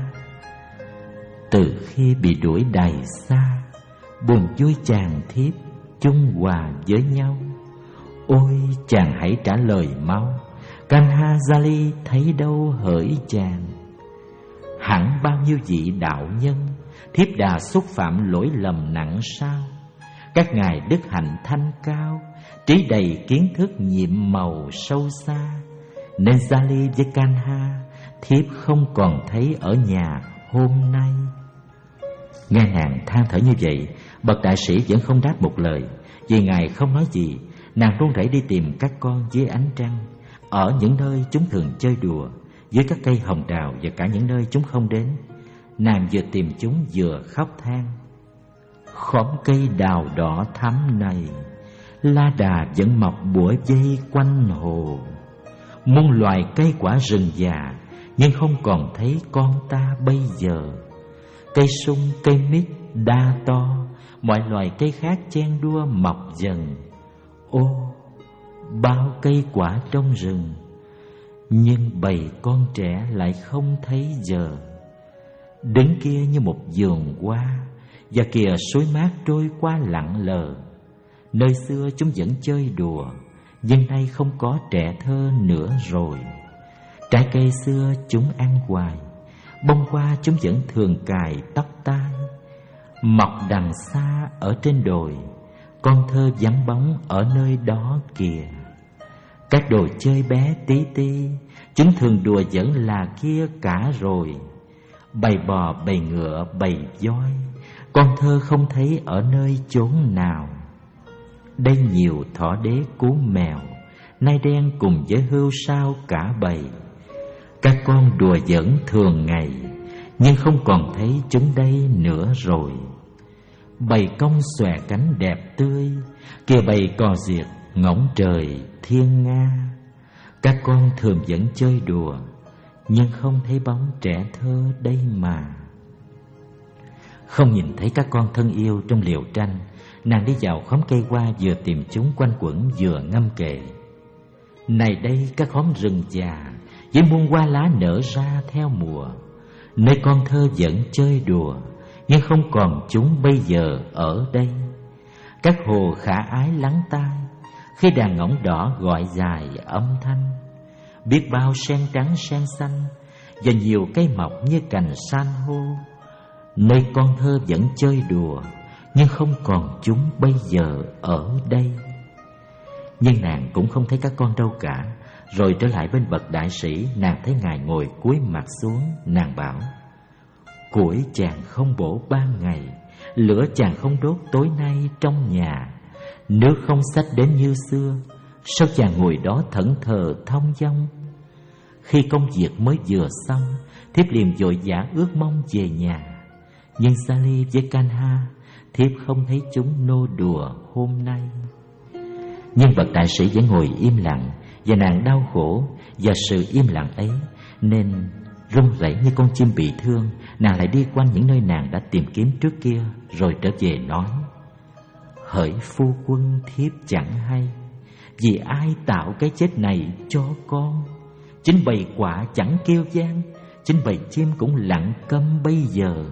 Từ khi bị đuổi đầy xa, buồn vui chàng thiếp chung hòa với nhau. Ôi chàng hãy trả lời mau, Kanha Zali thấy đâu hỡi chàng? Hẳn bao nhiêu vị đạo nhân, thiếp đà xúc phạm lỗi lầm nặng sao? Các ngài đức hạnh thanh cao, trí đầy kiến thức nhiệm màu sâu xa, nên Zali với Kanha thiếp không còn thấy ở nhà hôm nay. Nghe nàng than thở như vậy, bậc đại sĩ vẫn không đáp một lời. Vì ngài không nói gì, nàng run rẩy đi tìm các con dưới ánh trăng, ở những nơi chúng thường chơi đùa, dưới các cây hồng đào và cả những nơi chúng không đến. Nàng vừa tìm chúng vừa khóc than: Khóm cây đào đỏ thắm này, la đà vẫn mọc bủa vây quanh hồ. Muôn loài cây quả rừng già, nhưng không còn thấy con ta bây giờ. Cây sung, cây mít, đa to, mọi loài cây khác chen đua mọc dần. Ô, bao cây quả trong rừng, nhưng bầy con trẻ lại không thấy giờ. Đứng kia như một vườn hoa, và kìa suối mát trôi qua lặng lờ. Nơi xưa chúng vẫn chơi đùa, nhưng nay không có trẻ thơ nữa rồi. Trái cây xưa chúng ăn hoài, bông hoa chúng vẫn thường cài tóc tai. Mọc đằng xa ở trên đồi, con thơ vắng bóng ở nơi đó kìa. Các đồ chơi bé tí ti, chúng thường đùa vẫn là kia cả rồi. Bầy bò, bầy ngựa, bầy voi, con thơ không thấy ở nơi chốn nào. Đây nhiều thỏ đế cú mèo, nay đen cùng với hươu sao cả bầy. Các con đùa giỡn thường ngày, nhưng không còn thấy chúng đây nữa rồi. Bầy cong xòe cánh đẹp tươi, kìa bầy cò diệt ngỗng trời thiên nga. Các con thường vẫn chơi đùa, nhưng không thấy bóng trẻ thơ đây mà. Không nhìn thấy các con thân yêu trong liều tranh, nàng đi vào khóm cây hoa, vừa tìm chúng quanh quẩn vừa ngâm kệ. Này đây các khóm rừng già, với muôn hoa lá nở ra theo mùa, nơi con thơ vẫn chơi đùa, nhưng không còn chúng bây giờ ở đây. Các hồ khả ái lắng tai, khi đàn ngỗng đỏ gọi dài âm thanh. Biết bao sen trắng sen xanh, và nhiều cây mọc như cành san hô, nơi con thơ vẫn chơi đùa, nhưng không còn chúng bây giờ ở đây. Nhưng nàng cũng không thấy các con đâu cả. Rồi trở lại bên bậc đại sĩ, nàng thấy ngài ngồi cúi mặt xuống. Nàng bảo: củi chàng không bổ ban ngày, lửa chàng không đốt tối nay trong nhà. Nước không xách đến như xưa, sao chàng ngồi đó thẫn thờ thong dong? Khi công việc mới vừa xong, thiếp liền vội vã ước mong về nhà. Nhưng Sally với Kanha, thiếp không thấy chúng nô đùa hôm nay. Nhưng bậc đại sĩ vẫn ngồi im lặng, và nàng đau khổ và sự im lặng ấy, nên run rẩy như con chim bị thương, nàng lại đi quanh những nơi nàng đã tìm kiếm trước kia, rồi trở về nói: hỡi phu quân, thiếp chẳng hay, vì ai tạo cái chết này cho con. Chính bầy quạ chẳng kêu vang, chính bầy chim cũng lặng câm bây giờ.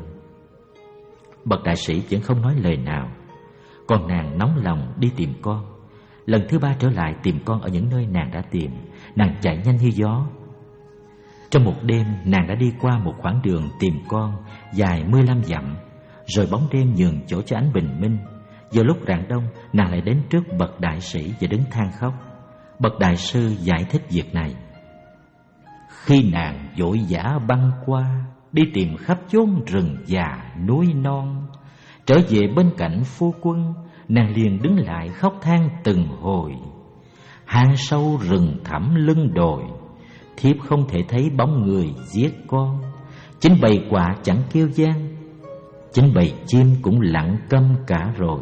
Bậc đại sĩ vẫn không nói lời nào, còn nàng nóng lòng đi tìm con. Lần thứ ba trở lại tìm con ở những nơi nàng đã tìm, nàng chạy nhanh như gió. Trong một đêm, nàng đã đi qua một khoảng đường tìm con dài mười lăm dặm, rồi bóng đêm nhường chỗ cho ánh bình minh. Vào lúc rạng đông, nàng lại đến trước bậc đại sĩ và đứng than khóc. Bậc đại sư giải thích việc này: khi nàng vội vã băng qua, đi tìm khắp chốn rừng già núi non, trở về bên cạnh phu quân, nàng liền đứng lại khóc than từng hồi. Hang sâu rừng thẳm lưng đồi, thiếp không thể thấy bóng người giết con. Chính bầy quạ chẳng kêu vang, chính bầy chim cũng lặng câm cả rồi.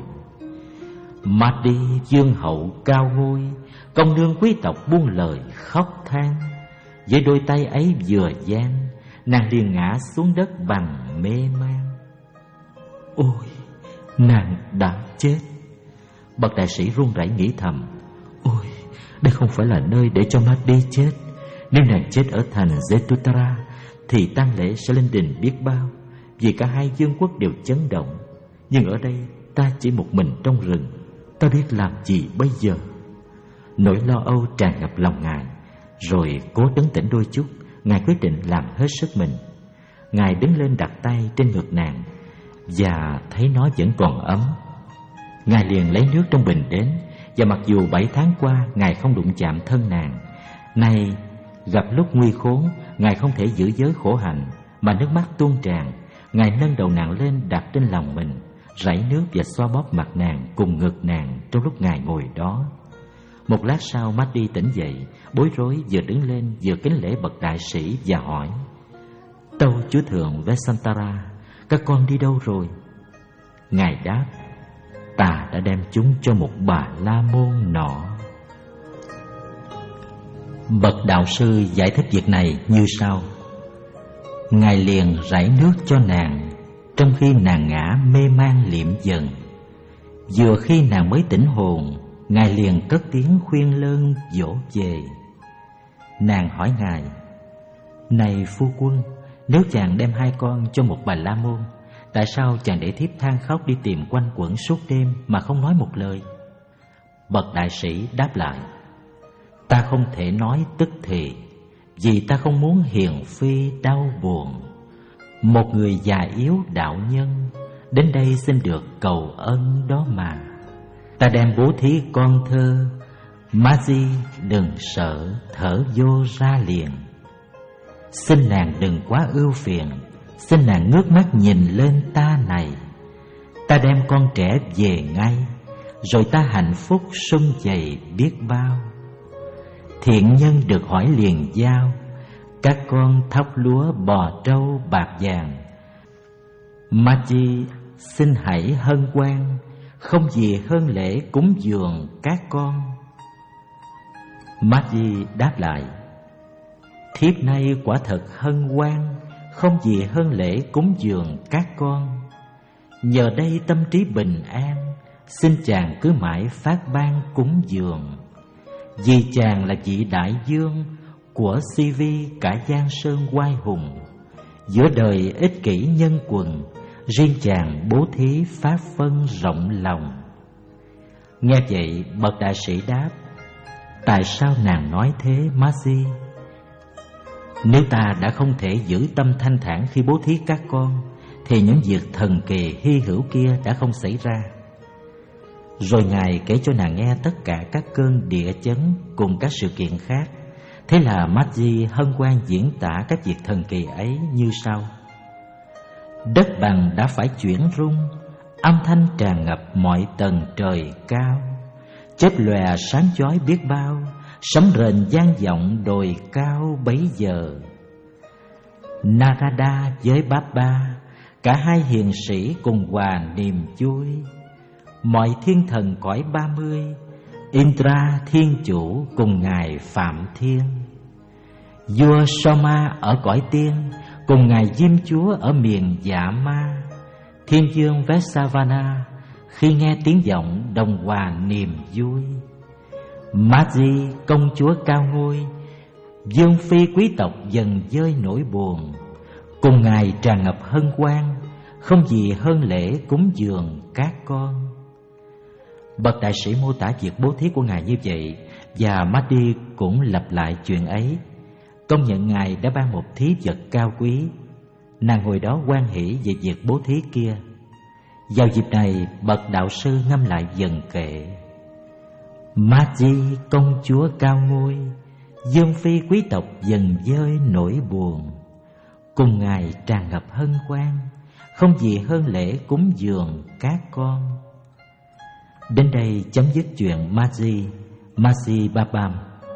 Mà đi vương hậu cao ngôi, công nương quý tộc buông lời khóc than. Với đôi tay ấy vừa gian, nàng liền ngã xuống đất bằng mê man. Ôi, nàng đã chết. Bậc đại sĩ run rẩy nghĩ thầm: ôi, đây không phải là nơi để cho Madi chết. Nếu nàng chết ở thành Zetutara thì tang lễ sẽ lên đình biết bao, vì cả hai vương quốc đều chấn động. Nhưng ở đây ta chỉ một mình trong rừng, ta biết làm gì bây giờ? Nỗi lo âu tràn ngập lòng ngài. Rồi cố trấn tĩnh đôi chút, ngài quyết định làm hết sức mình. Ngài đứng lên đặt tay trên ngực nàng, và thấy nó vẫn còn ấm. Ngài liền lấy nước trong bình đến, và mặc dù bảy tháng qua ngài không đụng chạm thân nàng, nay gặp lúc nguy khốn, ngài không thể giữ giới khổ hạnh, mà nước mắt tuôn tràn. Ngài nâng đầu nàng lên đặt trên lòng mình, rảy nước và xoa bóp mặt nàng cùng ngực nàng trong lúc ngài ngồi đó. Một lát sau, Madi tỉnh dậy, bối rối, vừa đứng lên vừa kính lễ bậc đại sĩ và hỏi: tâu chúa thượng Vesantara, các con đi đâu rồi? Ngài đáp: ta đã đem chúng cho một bà la môn nọ. Bậc đạo sư giải thích việc này như sau: ngài liền rải nước cho nàng, trong khi nàng ngã mê man liệm dần. Vừa khi nàng mới tỉnh hồn, Ngài liền cất tiếng khuyên lơn dỗ về. Nàng hỏi Ngài: Này phu quân, nếu chàng đem hai con cho một Bà La Môn, tại sao chàng để thiếp than khóc đi tìm quanh quẩn suốt đêm mà không nói một lời? Bậc đại sĩ đáp lại: Ta không thể nói tức thì, vì ta không muốn hiền phi đau buồn. Một người già yếu đạo nhân đến đây xin được cầu ân đó mà. Ta đem bố thí con thơ, Ma-di đừng sợ thở vô ra liền. Xin nàng đừng quá ưu phiền, xin nàng ngước mắt nhìn lên ta này. Ta đem con trẻ về ngay, rồi ta hạnh phúc sum vầy biết bao. Thiện nhân được hỏi liền giao, các con thóc lúa bò trâu bạc vàng. Ma-di xin hãy hân hoan, không gì hơn lễ cúng dường các con. Ma-di đáp lại: Thiếp nay quả thật hân hoan, không gì hơn lễ cúng dường các con. Nhờ đây tâm trí bình an, xin chàng cứ mãi phát ban cúng dường. Vì chàng là vị đại dương của si vi cả giang sơn oai hùng. Giữa đời ích kỷ nhân quần, riêng chàng bố thí pháp phân rộng lòng. Nghe vậy bậc đại sĩ đáp: Tại sao nàng nói thế Ma-di? Nếu ta đã không thể giữ tâm thanh thản khi bố thí các con, thì những việc thần kỳ hy hữu kia đã không xảy ra. Rồi Ngài kể cho nàng nghe tất cả các cơn địa chấn cùng các sự kiện khác. Thế là Ma-di hân hoan diễn tả các việc thần kỳ ấy như sau: Đất bằng đã phải chuyển rung, âm thanh tràn ngập mọi tầng trời cao. Chớp lòe sáng chói biết bao, sấm rền vang vọng đồi cao bấy giờ. Narada với Baba, cả hai hiền sĩ cùng hòa niềm vui. Mọi thiên thần cõi ba mươi, Indra thiên chủ cùng ngài Phạm Thiên. Vua Soma ở cõi tiên cùng ngài Diêm Chúa ở miền Dạ Ma. Thiên vương Vesavana khi nghe tiếng vọng đồng hòa niềm vui. Ma-di công chúa cao ngôi, vương phi quý tộc dần dơi nỗi buồn, cùng ngài tràn ngập hân hoan, không gì hơn lễ cúng dường các con. Bậc đại sĩ mô tả việc bố thí của ngài như vậy, và Ma-di cũng lặp lại chuyện ấy, công nhận ngài đã ban một thí vật cao quý. Nàng hồi đó hoan hỷ về việc bố thí kia. Vào dịp này, bậc đạo sư ngâm lại dần kệ: Ma-di công chúa cao ngôi, vương phi quý tộc dần dơi nỗi buồn, cùng ngài tràn ngập hân hoan, không gì hơn lễ cúng dường các con. Đến đây chấm dứt chuyện Ma-di Masi Babam.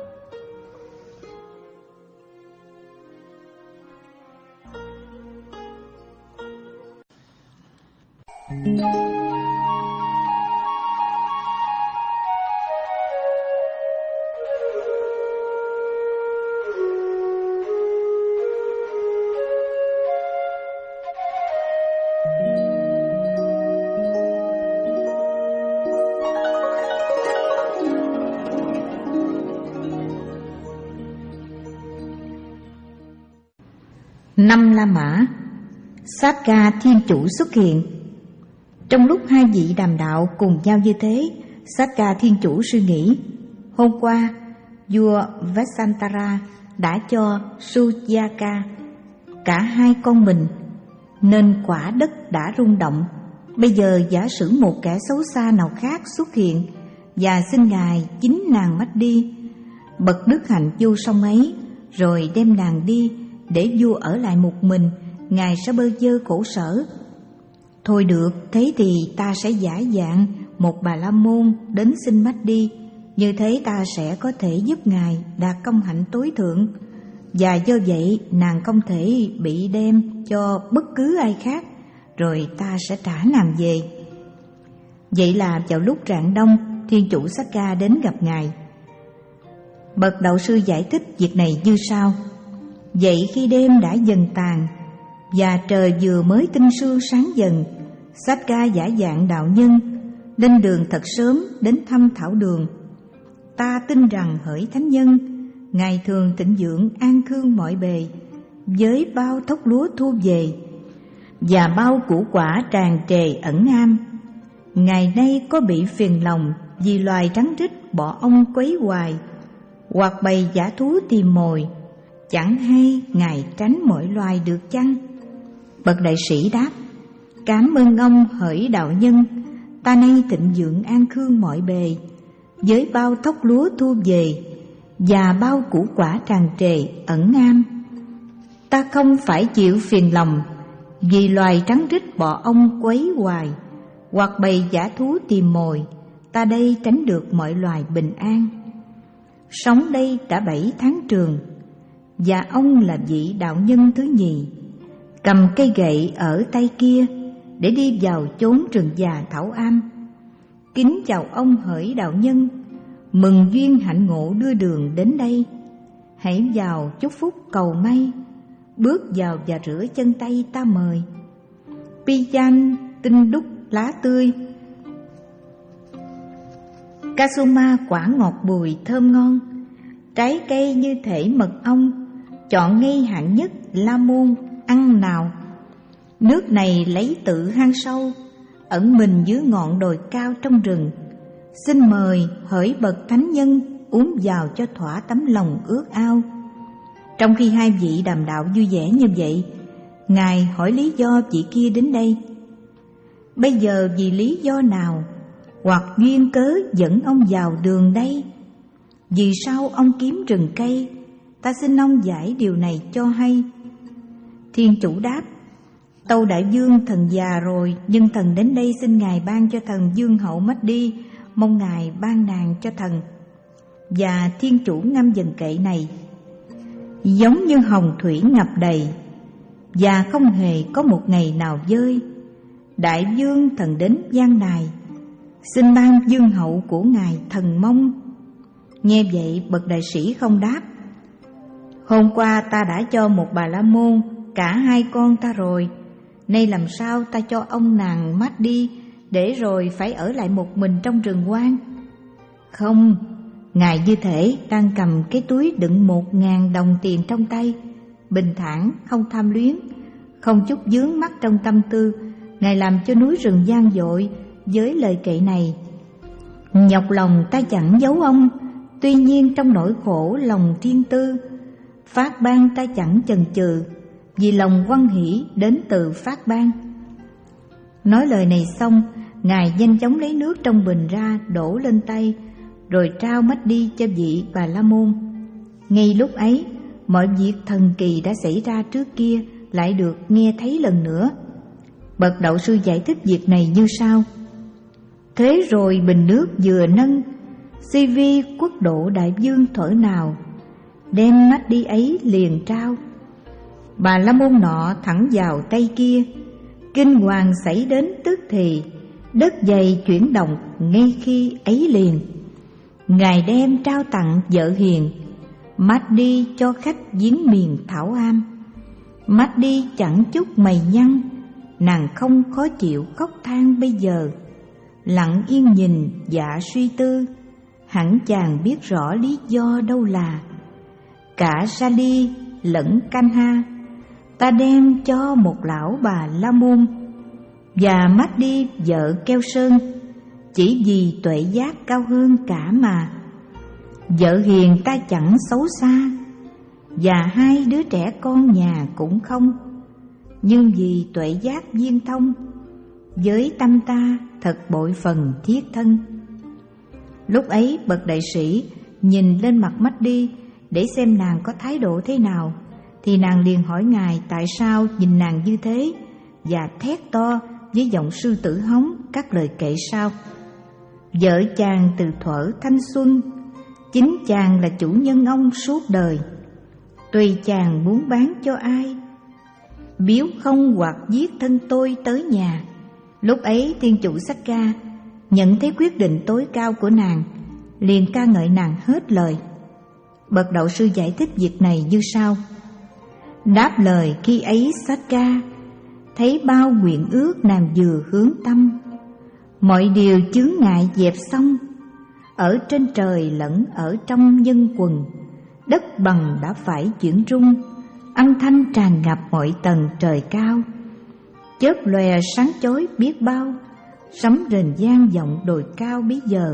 Năm La Mã, Sakka Thiên Chủ xuất hiện. Trong lúc hai vị đàm đạo cùng nhau như thế, Sakka Thiên Chủ suy nghĩ: hôm qua vua Vesantara đã cho Suryaka cả hai con mình, nên quả đất đã rung động. Bây giờ giả sử một kẻ xấu xa nào khác xuất hiện và xin ngài chính nàng Ma-di bậc đức hạnh vô song ấy, rồi đem nàng đi để vua ở lại một mình, ngài sẽ bơ vơ khổ sở. Thôi được, thế thì ta sẽ giả dạng một Bà La Môn đến xin Ma-di, như thế ta sẽ có thể giúp ngài đạt công hạnh tối thượng, và do vậy nàng không thể bị đem cho bất cứ ai khác, rồi ta sẽ trả nàng về. Vậy là vào lúc rạng đông, Thiên Chủ Sakka đến gặp ngài. Bậc đạo sư giải thích việc này như sau: vậy khi đêm đã dần tàn, Và trời vừa mới tinh sương sáng dần, Sakka giả dạng đạo nhân lên đường thật sớm đến thăm Thảo Đường. Ta tin rằng hỡi thánh nhân, Ngài thường tịnh dưỡng an khương mọi bề, với bao thóc lúa thu về và bao củ quả tràn trề ẩn am. Ngày nay có bị phiền lòng vì loài rắn rít bỏ ong quấy hoài, hoặc bầy dã thú tìm mồi, chẳng hay Ngài tránh mọi loài được chăng? Bậc đại sĩ đáp: Cảm ơn ông hỡi đạo nhân, ta nay tịnh dưỡng an khương mọi bề, với bao thóc lúa thu về và bao củ quả tràn trề ẩn am. Ta không phải chịu phiền lòng vì loài rắn rít bọ ong quấy hoài, hoặc bầy dã thú tìm mồi, ta đây tránh được mọi loài bình an. Sống đây đã bảy tháng trường, và ông là vị đạo nhân thứ nhì, cầm cây gậy ở tay kia để đi vào chốn rừng già thảo am. Kính chào ông hỡi đạo nhân, mừng duyên hạnh ngộ đưa đường đến đây. Hãy vào chúc phúc cầu may, bước vào và rửa chân tay ta mời. Pijan tinh đúc lá tươi, Kasuma quả ngọt bùi thơm ngon, trái cây như thể mật ong, chọn ngay hạng nhất la môn ăn nào. Nước này lấy tự hang sâu, ẩn mình dưới ngọn đồi cao trong rừng. Xin mời hỡi bậc thánh nhân uống vào cho thỏa tấm lòng ước ao. Trong khi hai vị đàm đạo vui vẻ như vậy, Ngài hỏi lý do vị kia đến đây. Bây giờ vì lý do nào hoặc duyên cớ dẫn ông vào đường đây? Vì sao ông kiếm rừng cây? Ta xin ông giải điều này cho hay. Thiên chủ đáp: Tâu đại vương, thần già rồi, nhưng thần đến đây xin Ngài ban cho thần dương hậu mất đi, mong Ngài ban nàng cho thần. Và thiên chủ ngâm dần kệ này: Giống như hồng thủy ngập đầy, và không hề có một ngày nào dơi. Đại vương thần đến gian đài, xin ban dương hậu của Ngài thần mong. Nghe vậy bậc đại sĩ không đáp. Hôm qua ta đã cho một bà la môn cả hai con ta rồi, nay làm sao ta cho ông nàng mát đi, để rồi phải ở lại một mình trong rừng hoang? Không, Ngài như thể đang cầm cái túi đựng một ngàn đồng tiền trong tay, bình thản, không tham luyến, không chút vướng mắc trong tâm tư. Ngài làm cho núi rừng gian dội với lời kệ này: Nhọc lòng ta chẳng giấu ông, tuy nhiên trong nỗi khổ lòng riêng tư. Phát ban ta chẳng chần chừ, vì lòng hoan hỷ đến từ phát ban. Nói lời này xong, Ngài nhanh chóng lấy nước trong bình ra đổ lên tay, rồi trao mắt đi cho vị Bà La Môn. Ngay lúc ấy, mọi việc thần kỳ đã xảy ra trước kia lại được nghe thấy lần nữa. Bậc đạo sư giải thích việc này như sau: Thế rồi bình nước vừa nâng, si vi quốc độ đại vương thuở nào, đem mắt đi ấy liền trao. Bà La Môn nọ thẳng vào tay kia, kinh hoàng xảy đến tức thì, đất dày chuyển động ngay khi ấy liền. Ngài đem trao tặng vợ hiền, mắt đi cho khách giếng miền thảo am. Mắt đi chẳng chút mày nhăn, nàng không khó chịu khóc than bây giờ. Lặng yên nhìn dạ suy tư, hẳn chàng biết rõ lý do đâu là. Cả Sali lẫn Kanha ta đem cho một lão bà La Môn, và mắt đi vợ Keo Sơn, chỉ vì tuệ giác cao hơn cả mà. Vợ hiền ta chẳng xấu xa, và hai đứa trẻ con nhà cũng không, nhưng vì tuệ giác viên thông, với tâm ta thật bội phần thiết thân. Lúc ấy bậc đại sĩ nhìn lên mặt mắt đi để xem nàng có thái độ thế nào, thì nàng liền hỏi Ngài tại sao nhìn nàng như thế, và thét to với giọng sư tử hống các lời kệ sau: Vợ chàng từ thuở thanh xuân, chính chàng là chủ nhân ông suốt đời. Tùy chàng muốn bán cho ai, biếu không hoặc giết thân tôi tới nhà. Lúc ấy thiên chủ Sakka nhận thấy quyết định tối cao của nàng, liền ca ngợi nàng hết lời. Bậc đạo sư giải thích việc này như sau: Đáp lời khi ấy Sakka thấy bao nguyện ước nàng vừa hướng tâm, mọi điều chướng ngại dẹp xong, ở trên trời lẫn ở trong nhân quần, đất bằng đã phải chuyển rung, âm thanh tràn ngập mọi tầng trời cao, chớp lòe sáng chói biết bao, sấm rền vang vọng đồi cao bí giờ.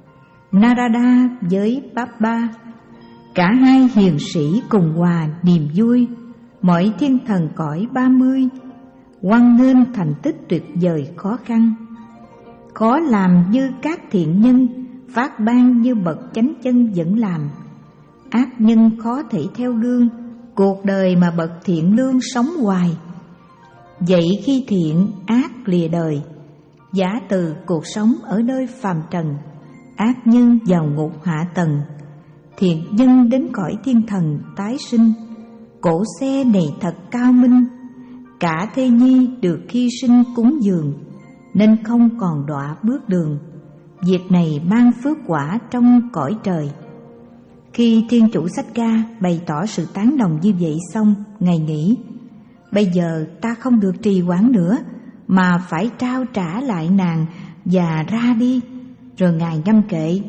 Narada với Papa, cả hai hiền sĩ cùng hòa niềm vui, mọi thiên thần cõi ba mươi, hoan nghênh thành tích tuyệt vời khó khăn. Khó làm như các thiện nhân, phát ban như bậc chánh chân vẫn làm. Ác nhân khó thể theo gương, cuộc đời mà bậc thiện lương sống hoài. Vậy khi thiện ác lìa đời, giả từ cuộc sống ở nơi phàm trần, ác nhân vào ngục hạ tầng, thiện nhân đến cõi thiên thần tái sinh. Cỗ xe này thật cao minh, cả thê nhi được hy sinh cúng dường, nên không còn đọa bước đường. Việc này mang phước quả trong cõi trời. Khi Thiên Chủ Sakka bày tỏ sự tán đồng như vậy xong, Ngài nghĩ: bây giờ ta không được trì hoãn nữa, mà phải trao trả lại nàng và ra đi. Rồi Ngài ngâm kệ: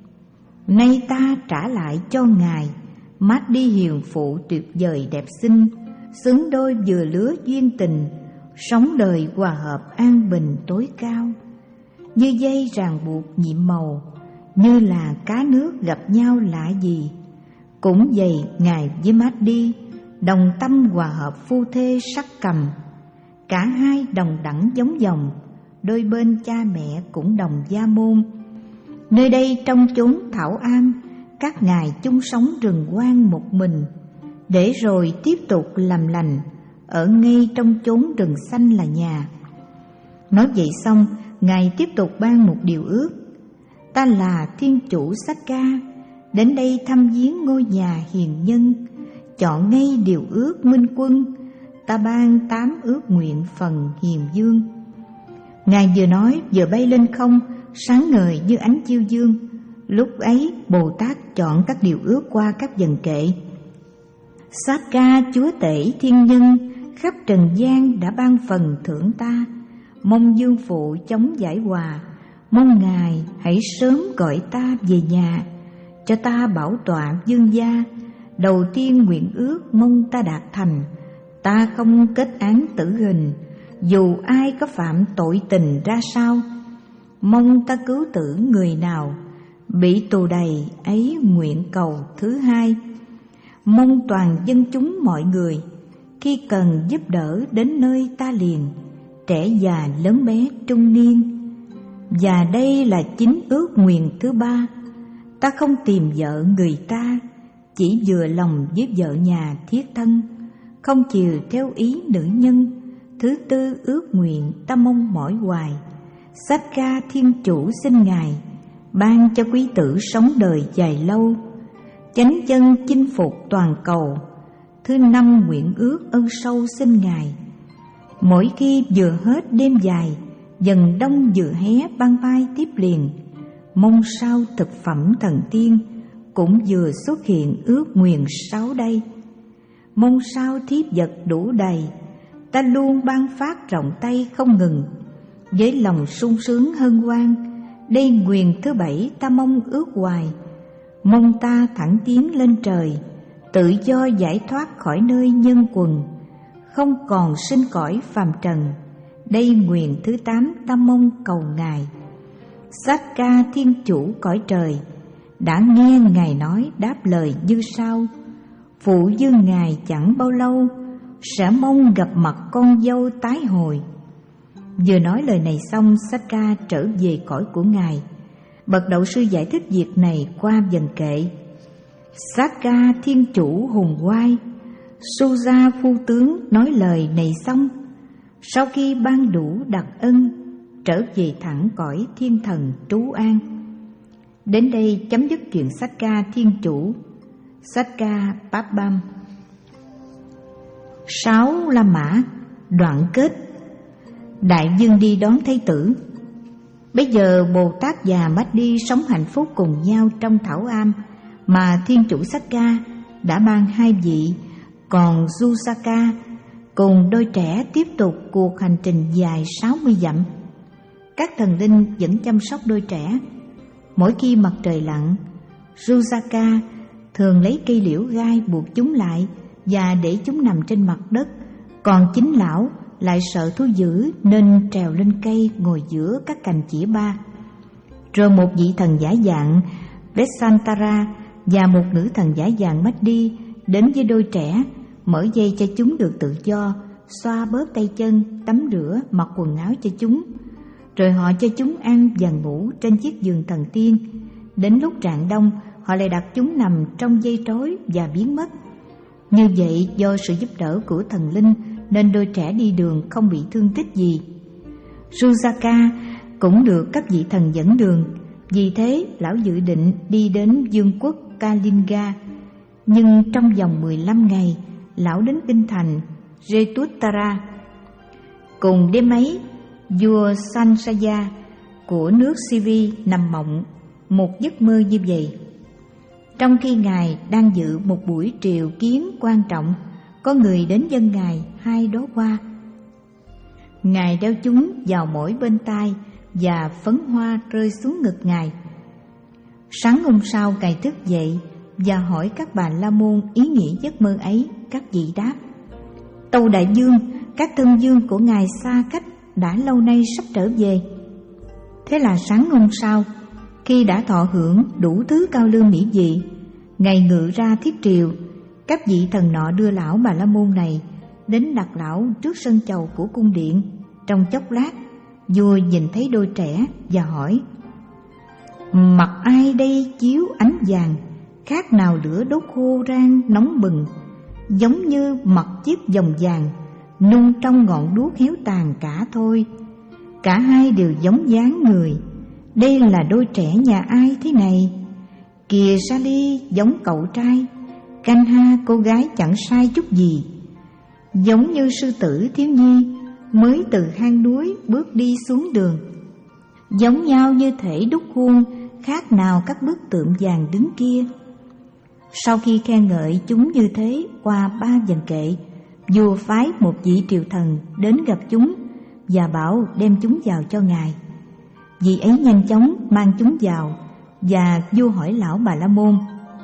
nay ta trả lại cho Ngài mát đi hiền phụ tuyệt vời đẹp xinh, xứng đôi vừa lứa duyên tình, sống đời hòa hợp an bình tối cao. Như dây ràng buộc nhiệm màu, như là cá nước gặp nhau lạ gì. Cũng vậy Ngài với mát đi, đồng tâm hòa hợp phu thê sắc cầm, cả hai đồng đẳng giống dòng, đôi bên cha mẹ cũng đồng gia môn. Nơi đây trong chốn thảo am, các ngài chung sống rừng hoang một mình, để rồi tiếp tục làm lành ở ngay trong chốn rừng xanh là nhà. Nói vậy xong, Ngài tiếp tục ban một điều ước: ta là Thiên Chủ Sakka, đến đây thăm viếng ngôi nhà hiền nhân, chọn ngay điều ước minh quân, ta ban tám ước nguyện phần hiền dương. Ngài vừa nói vừa bay lên không, sáng ngời như ánh chiêu dương. Lúc ấy Bồ Tát chọn các điều ước qua các dần kệ: Sakka chúa tể thiên nhân, khắp trần gian đã ban phần thưởng ta, mong dương phụ chống giải hòa, mong Ngài hãy sớm gọi ta về nhà, cho ta bảo tọa dương gia. Đầu tiên nguyện ước mong ta đạt thành, ta không kết án tử hình, dù ai có phạm tội tình ra sao. Mong ta cứu tử người nào bị tù đầy, ấy nguyện cầu thứ hai. Mong toàn dân chúng mọi người, khi cần giúp đỡ đến nơi ta liền, trẻ già lớn bé trung niên. Và đây là chính ước nguyện thứ ba: ta không tìm vợ người ta, chỉ vừa lòng với vợ nhà thiết thân, không chiều theo ý nữ nhân. Thứ tư ước nguyện ta mong mỏi hoài: Sakka Thiên Chủ xin Ngài ban cho quý tử sống đời dài lâu, chánh chân chinh phục toàn cầu. Thứ năm nguyện ước ân sâu xin Ngài: mỗi khi vừa hết đêm dài, dần đông vừa hé ban mai tiếp liền, mong sao thực phẩm thần tiên cũng vừa xuất hiện ước nguyện sáu đây. Mong sao thiếp vật đủ đầy, ta luôn ban phát rộng tay không ngừng, với lòng sung sướng hân hoan. Đây nguyện thứ bảy ta mong ước hoài: mong ta thẳng tiến lên trời, tự do giải thoát khỏi nơi nhân quần, không còn sinh cõi phàm trần. Đây nguyện thứ tám ta mong cầu Ngài. Sakka Thiên Chủ cõi trời đã nghe Ngài nói, đáp lời như sau: phụ dương Ngài chẳng bao lâu sẽ mong gặp mặt con dâu tái hồi. Vừa nói lời này xong, Sakka trở về cõi của Ngài. Bậc đạo sư giải thích việc này qua dần kệ: Sakka Thiên Chủ hùng oai, Suja phu tướng nói lời này xong, sau khi ban đủ đặc ân, trở về thẳng cõi thiên thần trú an. Đến đây chấm dứt chuyện Sakka Thiên Chủ. Sakka Papam. Sáu La Mã đoạn kết. Đại dương đi đón Thái tử. Bây giờ Bồ Tát và Mát Đi sống hạnh phúc cùng nhau trong thảo am mà Thiên Chủ Sakka đã ban hai vị Còn Jusaka cùng đôi trẻ tiếp tục cuộc hành trình dài sáu mươi dặm. Các thần linh vẫn chăm sóc đôi trẻ. Mỗi khi mặt trời lặn, Jusaka thường lấy cây liễu gai buộc chúng lại và để chúng nằm trên mặt đất. Còn chính lão lại sợ thú dữ nên trèo lên cây ngồi giữa các cành chĩa ba. Rồi một vị thần giả dạng Vesantara và một nữ thần giả dạng Mahdi đến với đôi trẻ, mở dây cho chúng được tự do, xoa bóp tay chân, tắm rửa, mặc quần áo cho chúng. Rồi họ cho chúng ăn và ngủ trên chiếc giường thần tiên. Đến lúc rạng đông, họ lại đặt chúng nằm trong dây trói và biến mất. Như vậy, do sự giúp đỡ của thần linh nên đôi trẻ đi đường không bị thương tích gì. Jusaka cũng được các vị thần dẫn đường. Vì thế, lão dự định đi đến vương quốc Kalinga. Nhưng trong vòng mười lăm ngày, lão đến kinh thành Jetutara. Cùng đêm ấy, vua Sansaya của nước Sivi nằm mộng một giấc mơ như vậy. Trong khi ngài đang dự một buổi triều kiến quan trọng, có người đến dâng ngài hai đóa hoa. Ngài đeo chúng vào mỗi bên tai và phấn hoa rơi xuống ngực ngài. Sáng hôm sau, ngài thức dậy và hỏi các bà la môn ý nghĩa giấc mơ ấy. Các vị đáp: Tâu đại vương, các thân vương của ngài xa cách đã lâu nay sắp trở về. Thế là sáng hôm sau, khi đã thọ hưởng đủ thứ cao lương mỹ vị, ngài ngự ra thiết triều. Các vị thần nọ đưa lão bà la môn này đến đặt lão trước sân chầu của cung điện. Trong chốc lát, vua nhìn thấy đôi trẻ và hỏi: Mặt ai đây chiếu ánh vàng, khác nào lửa đốt khô rang nóng bừng, giống như mặt chiếc vòng vàng nung trong ngọn đuốc héo tàn cả thôi. Cả hai đều giống dáng người. Đây là đôi trẻ nhà ai thế này? Kìa Sally giống cậu trai, Kanha cô gái chẳng sai chút gì, giống như sư tử thiếu nhi mới từ hang núi bước đi xuống đường. Giống nhau như thể đúc khuôn, khác nào các bức tượng vàng đứng kia. Sau khi khen ngợi chúng như thế qua ba vần kệ, vua phái một vị triều thần đến gặp chúng và bảo đem chúng vào cho ngài. Vị ấy nhanh chóng mang chúng vào, và vua hỏi lão bà la môn: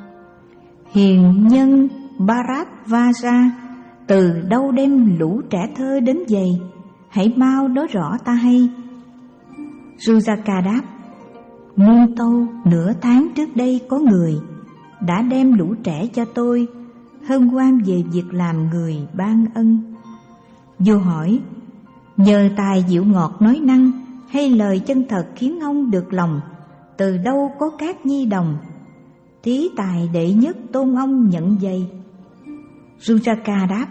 Hiền nhân Bharadvaja từ đâu đem lũ trẻ thơ đến vậy? Hãy mau nói rõ ta hay. Jusaka đáp: Muôn tâu, nửa tháng trước đây có người đã đem lũ trẻ cho tôi, hân hoan về việc làm người ban ân. Vua hỏi: Nhờ tài diệu ngọt nói năng hay lời chân thật khiến ông được lòng, từ đâu có các nhi đồng? Thí tài đệ nhất tôn ông nhận vậy. Jusaka đáp: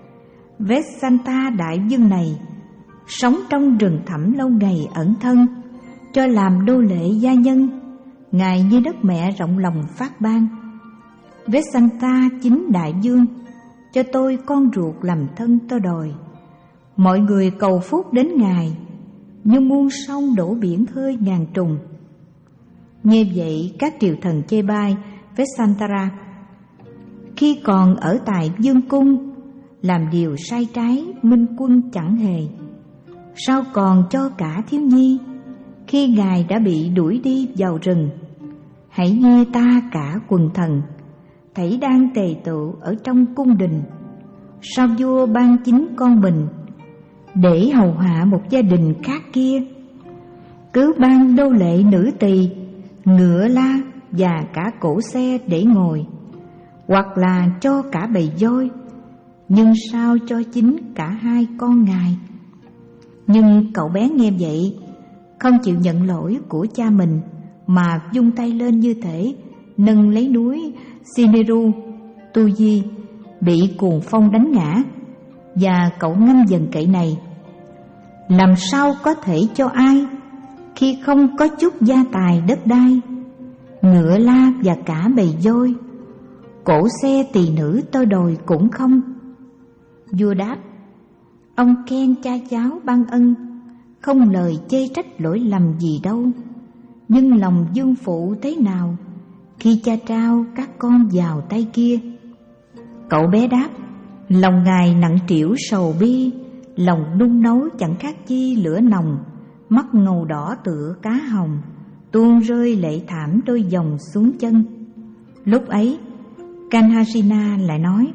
Vesanta đại vương này sống trong rừng thẳm lâu ngày ẩn thân, cho làm đô lệ gia nhân. Ngài như đất mẹ rộng lòng phát ban. Vesanta chính đại vương, cho tôi con ruột làm thân tôi đòi. Mọi người cầu phúc đến ngài, như muôn sông đổ biển khơi ngàn trùng. Nghe vậy các triều thần chê bai Vesantara. Khi còn ở tại vương cung, làm điều sai trái minh quân chẳng hề, sao còn cho cả thiếu nhi? Khi ngài đã bị đuổi đi vào rừng, hãy nghe ta cả quần thần thảy đang tề tựu ở trong cung đình. Sao vua ban chính con mình để hầu hạ một gia đình khác kia? Cứ ban đô lệ nữ tỳ, ngựa la và cả cỗ xe để ngồi, hoặc là cho cả bầy voi, nhưng sao cho chính cả hai con ngài? Nhưng cậu bé nghe vậy, không chịu nhận lỗi của cha mình, mà vung tay lên như thể nâng lấy núi Sineru Tuji bị cuồng phong đánh ngã. Và cậu ngâm dần kệ này: Làm sao có thể cho ai khi không có chút gia tài đất đai, ngựa la và cả bầy voi, cỗ xe tỳ nữ tôi đòi cũng không. Vua đáp: Ông khen cha cháu ban ân, không lời chê trách lỗi lầm gì đâu. Nhưng lòng vương phụ thế nào khi cha trao các con vào tay kia? Cậu bé đáp: Lòng Ngài nặng trĩu sầu bi, lòng nung nấu chẳng khác chi lửa nồng, mắt ngầu đỏ tựa cá hồng, tuôn rơi lệ thảm đôi dòng xuống chân. Lúc ấy Kanhasina lại nói: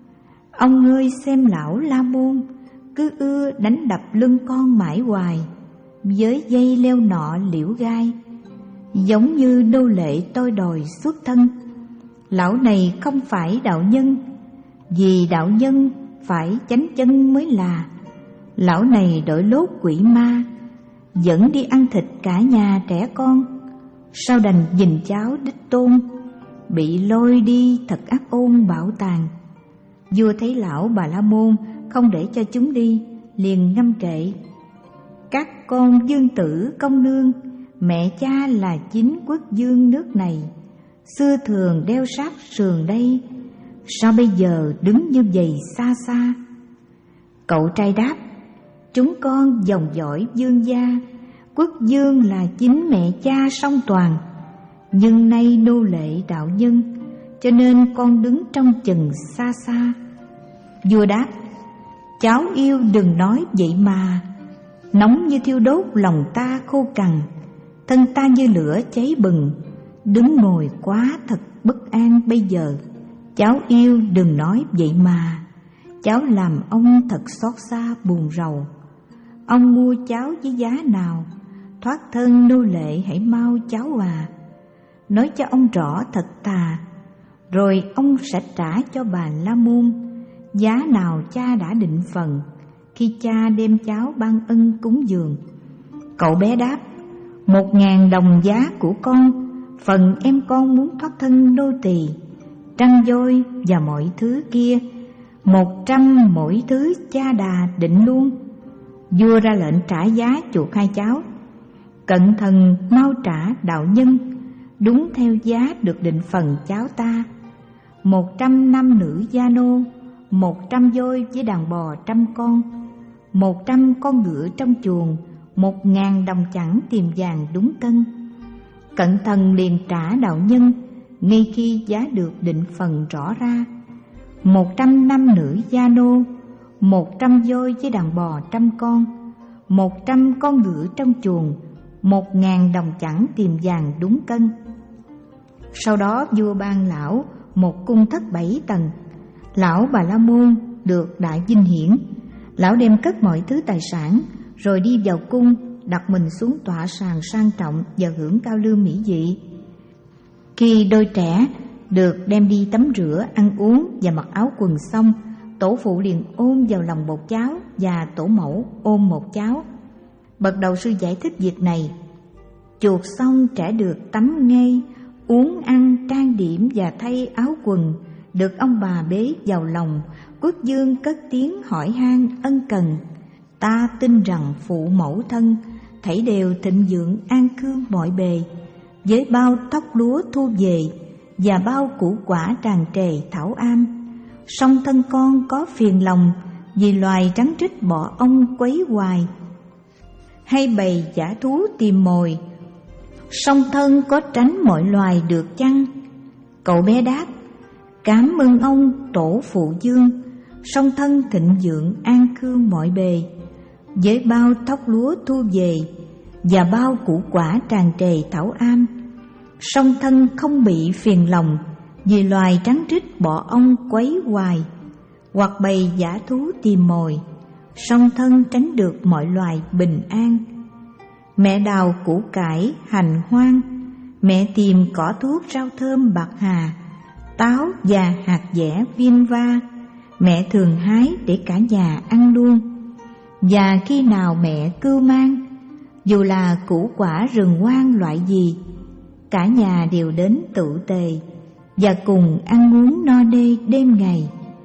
ông ơi, xem lão La Môn cứ ưa đánh đập lưng con mãi hoài với dây leo nọ liễu gai, giống như nô lệ tôi đòi xuất thân. Lão này không phải đạo nhân, vì đạo nhân phải chánh chân mới là. Lão này đội lốt quỷ ma, dẫn đi ăn thịt cả nhà trẻ con, sao đành nhìn cháu đích tôn bị lôi đi thật ác ôn bảo tàng. Vua thấy lão Bà La Môn không để cho chúng đi, liền ngâm kệ: các con dương tử công nương, mẹ cha là chính quốc vương nước này, xưa thường đeo sát sườn đây, sao bây giờ đứng như vậy xa xa? Cậu trai đáp: chúng con dòng dõi vương gia, quốc vương là chính mẹ cha song toàn, nhưng nay nô lệ đạo nhân, cho nên con đứng trong chừng xa xa. Vua đáp: cháu yêu đừng nói vậy mà, nóng như thiêu đốt lòng ta khô cằn, thân ta như lửa cháy bừng, đứng ngồi quá thật bất an bây giờ. Cháu yêu đừng nói vậy mà, cháu làm ông thật xót xa buồn rầu. Ông mua cháu với giá nào, thoát thân nô lệ hãy mau cháu à. Nói cho ông rõ thật thà, rồi ông sẽ trả cho Bà La Môn giá nào cha đã định phần khi cha đem cháu ban ân cúng dường. Cậu bé đáp: một ngàn đồng giá của con, phần em con muốn thoát thân nô tỳ, trăng voi và mọi thứ kia, một trăm mỗi thứ cha đà định luôn. Vua ra lệnh trả giá chuộc hai cháu. Cận thần mau trả đạo nhân, đúng theo giá được định phần cháu ta. Một trăm nam nữ gia nô, một trăm voi với đàn bò trăm con, một trăm con ngựa trong chuồng, một ngàn đồng chẳng tìm vàng đúng cân. Cận thần liền trả đạo nhân ngay khi giá được định phần rõ ra. Một trăm nam nữ gia nô, một trăm voi với đàn bò trăm con, một trăm con ngựa trong chuồng, một ngàn đồng chẳng tìm vàng đúng cân. Sau đó vua ban lão một cung thất bảy tầng. Lão Bà La Môn được đại vinh hiển. Lão đem cất mọi thứ tài sản, rồi đi vào cung, đặt mình xuống tọa sàn sang trọng và hưởng cao lương mỹ vị. Khi đôi trẻ được đem đi tắm rửa, ăn uống và mặc áo quần xong, tổ phụ liền ôm vào lòng một cháu và tổ mẫu ôm một cháu. Bậc đầu sư giải thích việc này: chuộc xong trẻ được tắm ngay, uống ăn, trang điểm và thay áo quần, được ông bà bế vào lòng. Quốc vương cất tiếng hỏi han ân cần: ta tin rằng phụ mẫu thân thảy đều thịnh vượng an cư mọi bề, với bao thóc lúa thu về và bao củ quả tràn trề thảo am. Song thân con có phiền lòng vì loài trắng trích bỏ ong quấy hoài, hay bầy dã thú tìm mồi. Song thân có tránh mọi loài được chăng? Cậu bé đáp: cảm ơn ông tổ phụ dương, song thân thịnh vượng an cư mọi bề, với bao thóc lúa thu về và bao củ quả tràn trề thảo am. Song thân không bị phiền lòng vì loài trắng trích bỏ ong quấy hoài, hoặc bầy dã thú tìm mồi. Song thân tránh được mọi loài bình an. Mẹ đào củ cải hành hoang, mẹ tìm cỏ thuốc rau thơm bạc hà, táo và hạt dẻ viên va, mẹ thường hái để cả nhà ăn luôn. Và khi nào mẹ cưu mang, dù là củ quả rừng hoang loại gì, cả nhà đều đến tụ tề và cùng ăn uống no đê đêm ngày.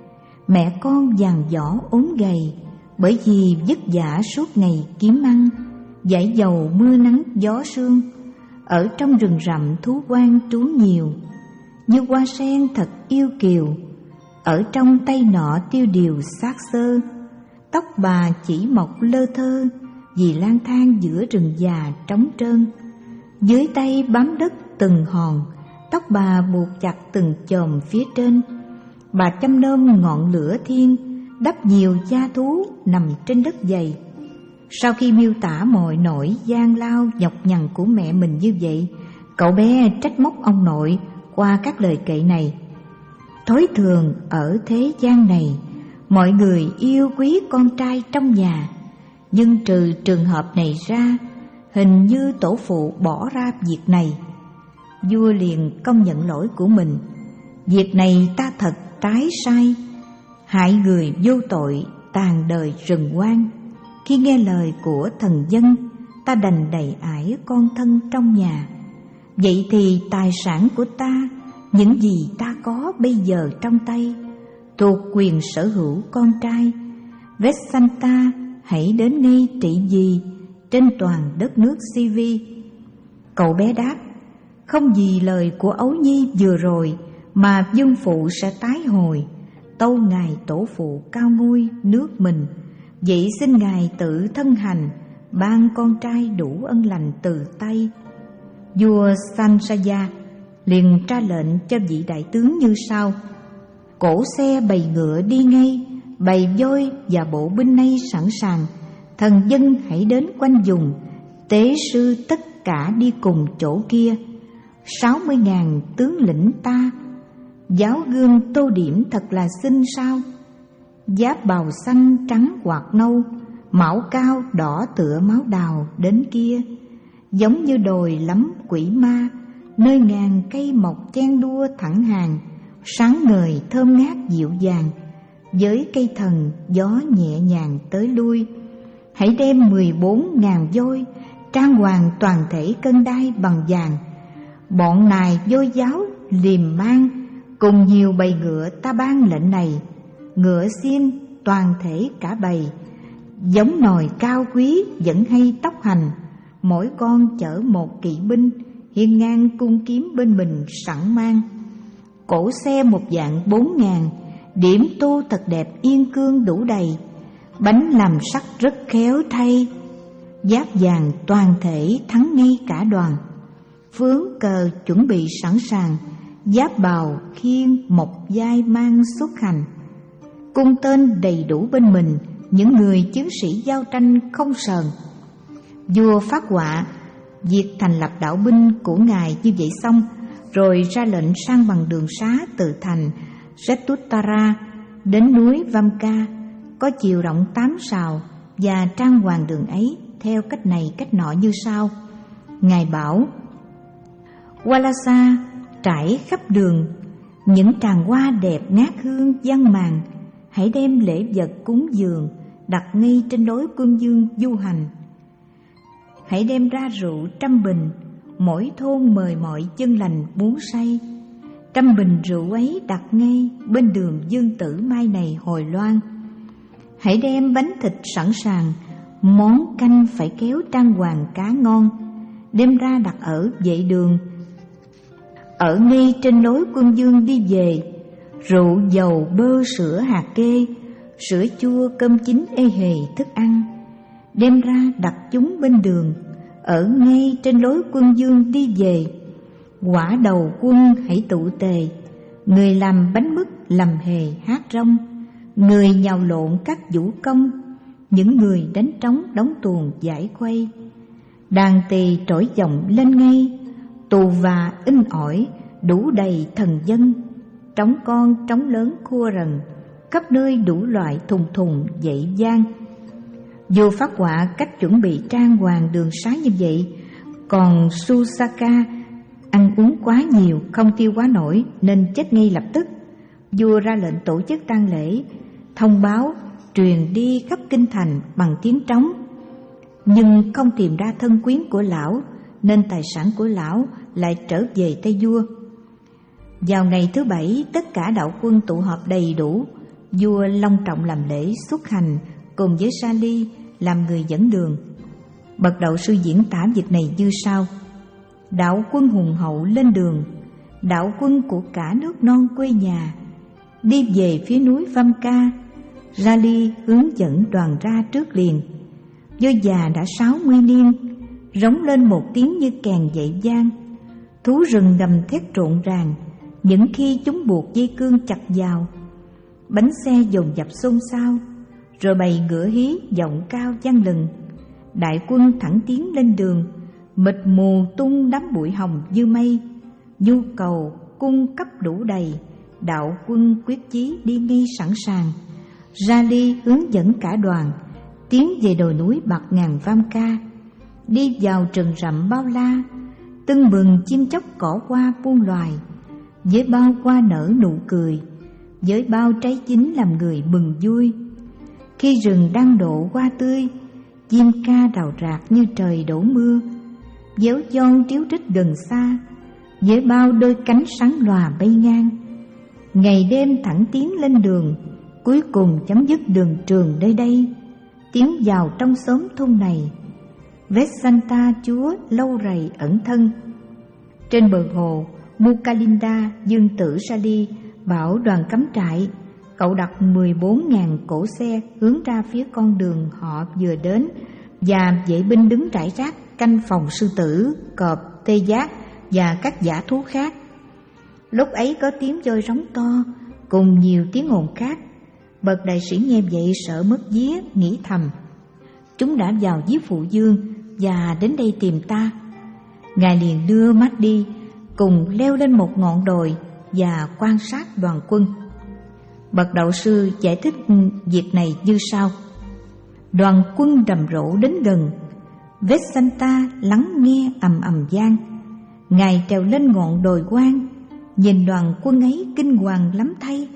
Mẹ con dằn dõ ốm gầy, bởi vì vất vả suốt ngày kiếm ăn, dãi dầu mưa nắng gió sương. Ở trong rừng rậm thú hoang trú nhiều, như hoa sen thật yêu kiều. Ở trong tay nọ tiêu điều xác xơ, tóc bà chỉ mọc lơ thơ, vì lang thang giữa rừng già trống trơn. Dưới tay bám đất từng hòn, tóc bà buộc chặt từng chòm phía trên. Bà chăm nom ngọn lửa thiên, đắp nhiều gia thú nằm trên đất dày. Sau khi miêu tả mọi nỗi gian lao nhọc nhằn của mẹ mình như vậy, cậu bé trách móc ông nội qua các lời kệ này. Thói thường ở thế gian này, mọi người yêu quý con trai trong nhà, nhưng trừ trường hợp này ra, hình như tổ phụ bỏ ra việc này. Vua liền công nhận lỗi của mình. Việc này ta thật trái sai, hại người vô tội, tàn đời rừng hoang. Khi nghe lời của thần dân, ta đành đầy ải con thân trong nhà. Vậy thì tài sản của ta, những gì ta có bây giờ trong tay, thuộc quyền sở hữu con trai. Vessanta hãy đến ngay trị vì trên toàn đất nước Si Vi. Cậu bé đáp, không vì lời của ấu nhi vừa rồi mà vương phụ sẽ tái hồi, tâu ngài tổ phụ cao ngôi nước mình. Vậy xin ngài tự thân hành, ban con trai đủ ân lành từ tay. Vua Sansaya liền ra lệnh cho vị đại tướng như sau: cỗ xe bầy ngựa đi ngay, bầy voi và bộ binh nay sẵn sàng. Thần dân hãy đến quanh vùng, tế sư tất cả đi cùng chỗ kia. Sáu mươi ngàn tướng lĩnh ta, giáo gươm tô điểm thật là xinh sao. Giáp bào xanh trắng hoặc nâu, mão cao đỏ tựa máu đào đến kia. Giống như đồi lắm quỷ ma, nơi ngàn cây mọc chen đua thẳng hàng, sáng ngời thơm ngát dịu dàng. Với cây thần gió nhẹ nhàng tới lui. Hãy đem mười bốn ngàn voi, trang hoàng toàn thể cân đai bằng vàng. Bọn nài voi giáo liềm mang, cùng nhiều bầy ngựa ta ban lệnh này. Ngựa xiên toàn thể cả bầy, giống nòi cao quý vẫn hay tốc hành. Mỗi con chở một kỵ binh, hiên ngang cung kiếm bên mình sẵn mang. Cỗ xe một dạng bốn ngàn, điểm tô thật đẹp yên cương đủ đầy. Bánh làm sắt rất khéo thay, giáp vàng toàn thể thắng ngay cả đoàn. Phướng cờ chuẩn bị sẵn sàng, giáp bào khiên một vai mang xuất hành. Cung tên đầy đủ bên mình, những người chiến sĩ giao tranh không sờn. Vua phát họa việc thành lập đạo binh của ngài như vậy xong, rồi ra lệnh sang bằng đường xá từ thành Jetuttara đến núi Vamka, có chiều rộng tám sào, và trang hoàng đường ấy theo cách này cách nọ như sau. Ngài bảo: Walasa trải khắp đường, những tràng hoa đẹp ngát hương văng màng. Hãy đem lễ vật cúng dường đặt ngay trên lối quân dương du hành. Hãy đem ra rượu trăm bình, mỗi thôn mời mọi chân lành muốn say. Trăm bình rượu ấy đặt ngay bên đường Dương Tử mai này hồi loan. Hãy đem bánh thịt sẵn sàng, món canh phải kéo trang hoàng cá ngon, đem ra đặt ở vệ đường, ở ngay trên lối quân dương đi về. Rượu dầu bơ sữa hạt kê, sữa chua cơm chín ê hề thức ăn, đem ra đặt chúng bên đường, ở ngay trên lối quân dương đi về. Quả đầu quân hãy tụ tề, người làm bánh mứt làm hề hát rong, người nhào lộn các vũ công, những người đánh trống đóng tuồng giải khuây. Đàn tỳ trỗi giọng lên ngay, tù và in ỏi đủ đầy thần dân. Trống con trống lớn khua rần, khắp nơi đủ loại thùng thùng dậy vang. Vua phát họa cách chuẩn bị trang hoàng đường xá như vậy, còn Susaka ăn uống quá nhiều không tiêu hóa nổi nên chết ngay lập tức. Vua ra lệnh tổ chức tang lễ, thông báo truyền đi khắp kinh thành bằng tiếng trống, nhưng không tìm ra thân quyến của lão, nên tài sản của lão lại trở về tay vua. Vào ngày thứ bảy, tất cả đạo quân tụ họp đầy đủ. Vua long trọng làm lễ xuất hành cùng với Sali làm người dẫn đường. Bậc đạo sư diễn tả việc này như sau: đạo quân hùng hậu lên đường, đạo quân của cả nước non quê nhà, đi về phía núi Vamka. Rali hướng dẫn đoàn ra trước liền. Voi già đã sáu mươi niên, rống lên một tiếng như kèn dậy vang. Thú rừng gầm thét rộn ràng, những khi chúng buộc dây cương chặt vào, Bánh xe dồn dập xôn xao, rồi bầy ngựa hí giọng cao vang lừng. Đại quân thẳng tiến lên đường, mịt mù tung đám bụi hồng như mây. Nhu cầu cung cấp đủ đầy, đạo quân quyết chí đi ngay sẵn sàng. Rally hướng dẫn cả đoàn tiến về đồi núi Bạt Ngàn Vam Ca, đi vào rừng rậm bao la, tưng bừng chim chóc cỏ hoa muôn loài. Với bao hoa nở nụ cười, với bao trái chín làm người mừng vui. Khi rừng đang độ hoa tươi, chim ca rào rạc như trời đổ mưa. Déo giòn tríu rít gần xa, với bao đôi cánh sáng lòa bay ngang. Ngày đêm thẳng tiến lên đường, cuối cùng chấm dứt đường trường nơi đây, tiến vào trong xóm thôn này. Vessanta chúa lâu rày ẩn thân. Trên bờ hồ Mukalinda, dương tử Sali bảo đoàn cắm trại. Cậu đặt mười bốn nghìn cỗ xe hướng ra phía con đường họ vừa đến, và vệ binh đứng rải rác canh phòng sư tử, cọp, tê giác và các dã thú khác. Lúc ấy có tiếng voi rống to cùng nhiều tiếng ồn khác. Bậc đại sĩ nghe vậy sợ mất vía, nghĩ thầm: chúng đã vào giết phụ vương và đến đây tìm ta. Ngài liền đưa mắt đi cùng leo lên một ngọn đồi và quan sát đoàn quân. Bậc đạo sư giải thích việc này như sau: đoàn quân rầm rộ đến gần, Vessanta lắng nghe ầm ầm vang. Ngài trèo lên ngọn đồi quan, nhìn đoàn quân ấy kinh hoàng lắm thay.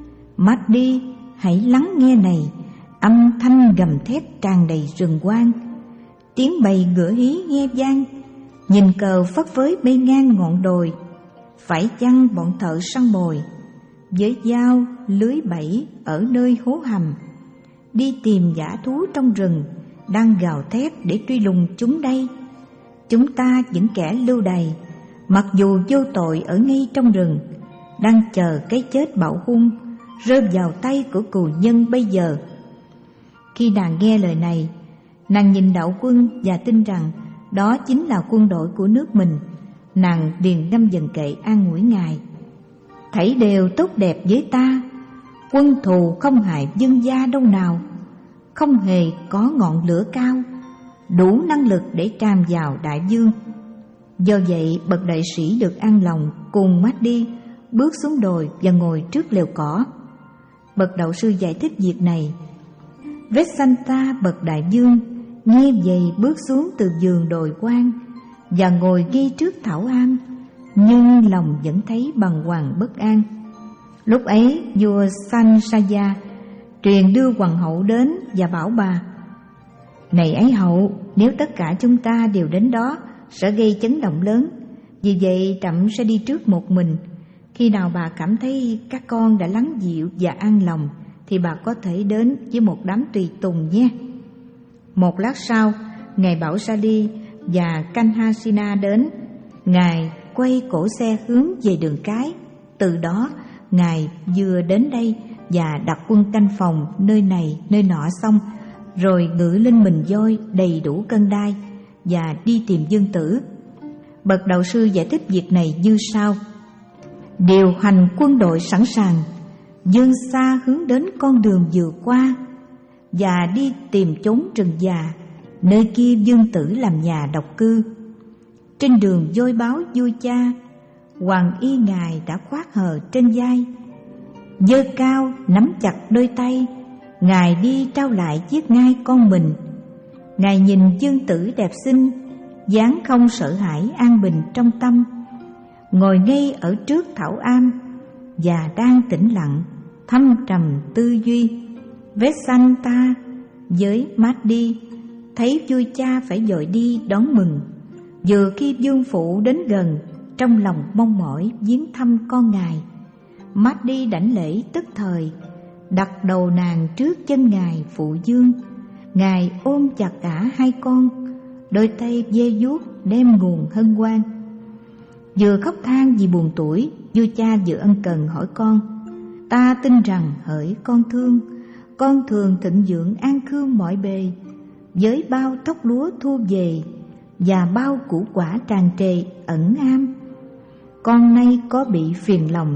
Mahdi, hãy lắng nghe này, âm thanh gầm thét tràn đầy rừng hoang. Tiếng bầy ngựa hí nghe vang, nhìn cờ phất phới bay ngang ngọn đồi. Phải chăng bọn thợ săn mồi với dao, lưới bẫy ở nơi hố hầm, đi tìm dã thú trong rừng đang gào thét để truy lùng chúng đây? Chúng ta những kẻ lưu đày, mặc dù vô tội ở ngay trong rừng, đang chờ cái chết bạo hung rơi vào tay của cừu nhân bây giờ. Khi nàng nghe lời này, nàng nhìn đạo quân và tin rằng đó chính là quân đội của nước mình. Nàng liền ngâm dần kệ an ủi Ngài: thảy đều tốt đẹp với ta, quân thù không hại dân gia đâu nào, không hề có ngọn lửa cao đủ năng lực để tràn vào đại dương. Do vậy bậc đại sĩ được an lòng cùng Mahdi bước xuống đồi và ngồi trước lều cỏ. Bậc đạo sư giải thích việc này. Vessanta bậc đại vương nghe vậy bước xuống từ giường đồi quan và ngồi ngay trước thảo am, nhưng lòng vẫn thấy bàng hoàng bất an. Lúc ấy vua Sansaya truyền đưa hoàng hậu đến và bảo bà: này ấy hậu, nếu tất cả chúng ta đều đến đó sẽ gây chấn động lớn, vì vậy trẫm sẽ đi trước một mình. Khi nào bà cảm thấy các con đã lắng dịu và an lòng thì bà có thể đến với một đám tùy tùng nhé. Một lát sau, ngài bảo Sali và Kanhasina đến. Ngài quay cổ xe hướng về đường cái. Từ đó ngài vừa đến đây và đặt quân canh phòng nơi này nơi nọ xong, rồi ngự lên mình voi đầy đủ cân đai và đi tìm Dương Tử. Bậc đạo sư giải thích việc này như sau: điều hành quân đội sẵn sàng, Dương Sa hướng đến con đường vừa qua và đi tìm chốn rừng già, nơi kia Dương Tử làm nhà độc cư. Trên đường voi báo vui cha, hoàng y ngài đã khoác hờ trên vai, giơ cao nắm chặt đôi tay, ngài đi trao lại chiếc ngai con mình. Ngài nhìn Dương Tử đẹp xinh, dáng không sợ hãi an bình trong tâm, ngồi ngay ở trước thảo am và đang tĩnh lặng thâm trầm tư duy. Vessanta với Mahdi thấy vui cha phải dội đi đón mừng. Vừa khi vương phụ đến gần, trong lòng mong mỏi viếng thăm con ngài, Mahdi đảnh lễ tức thời, đặt đầu nàng trước chân ngài phụ vương. Ngài ôm chặt cả hai con, đôi tay dê vuốt đem nguồn hân hoan. Vừa khóc than vì buồn tuổi, vua cha vừa ân cần hỏi con: ta tin rằng hỡi con thương, con thường thịnh vượng an khương mọi bề, với bao thóc lúa thu về và bao củ quả tràn trề ẩn am. Con nay có bị phiền lòng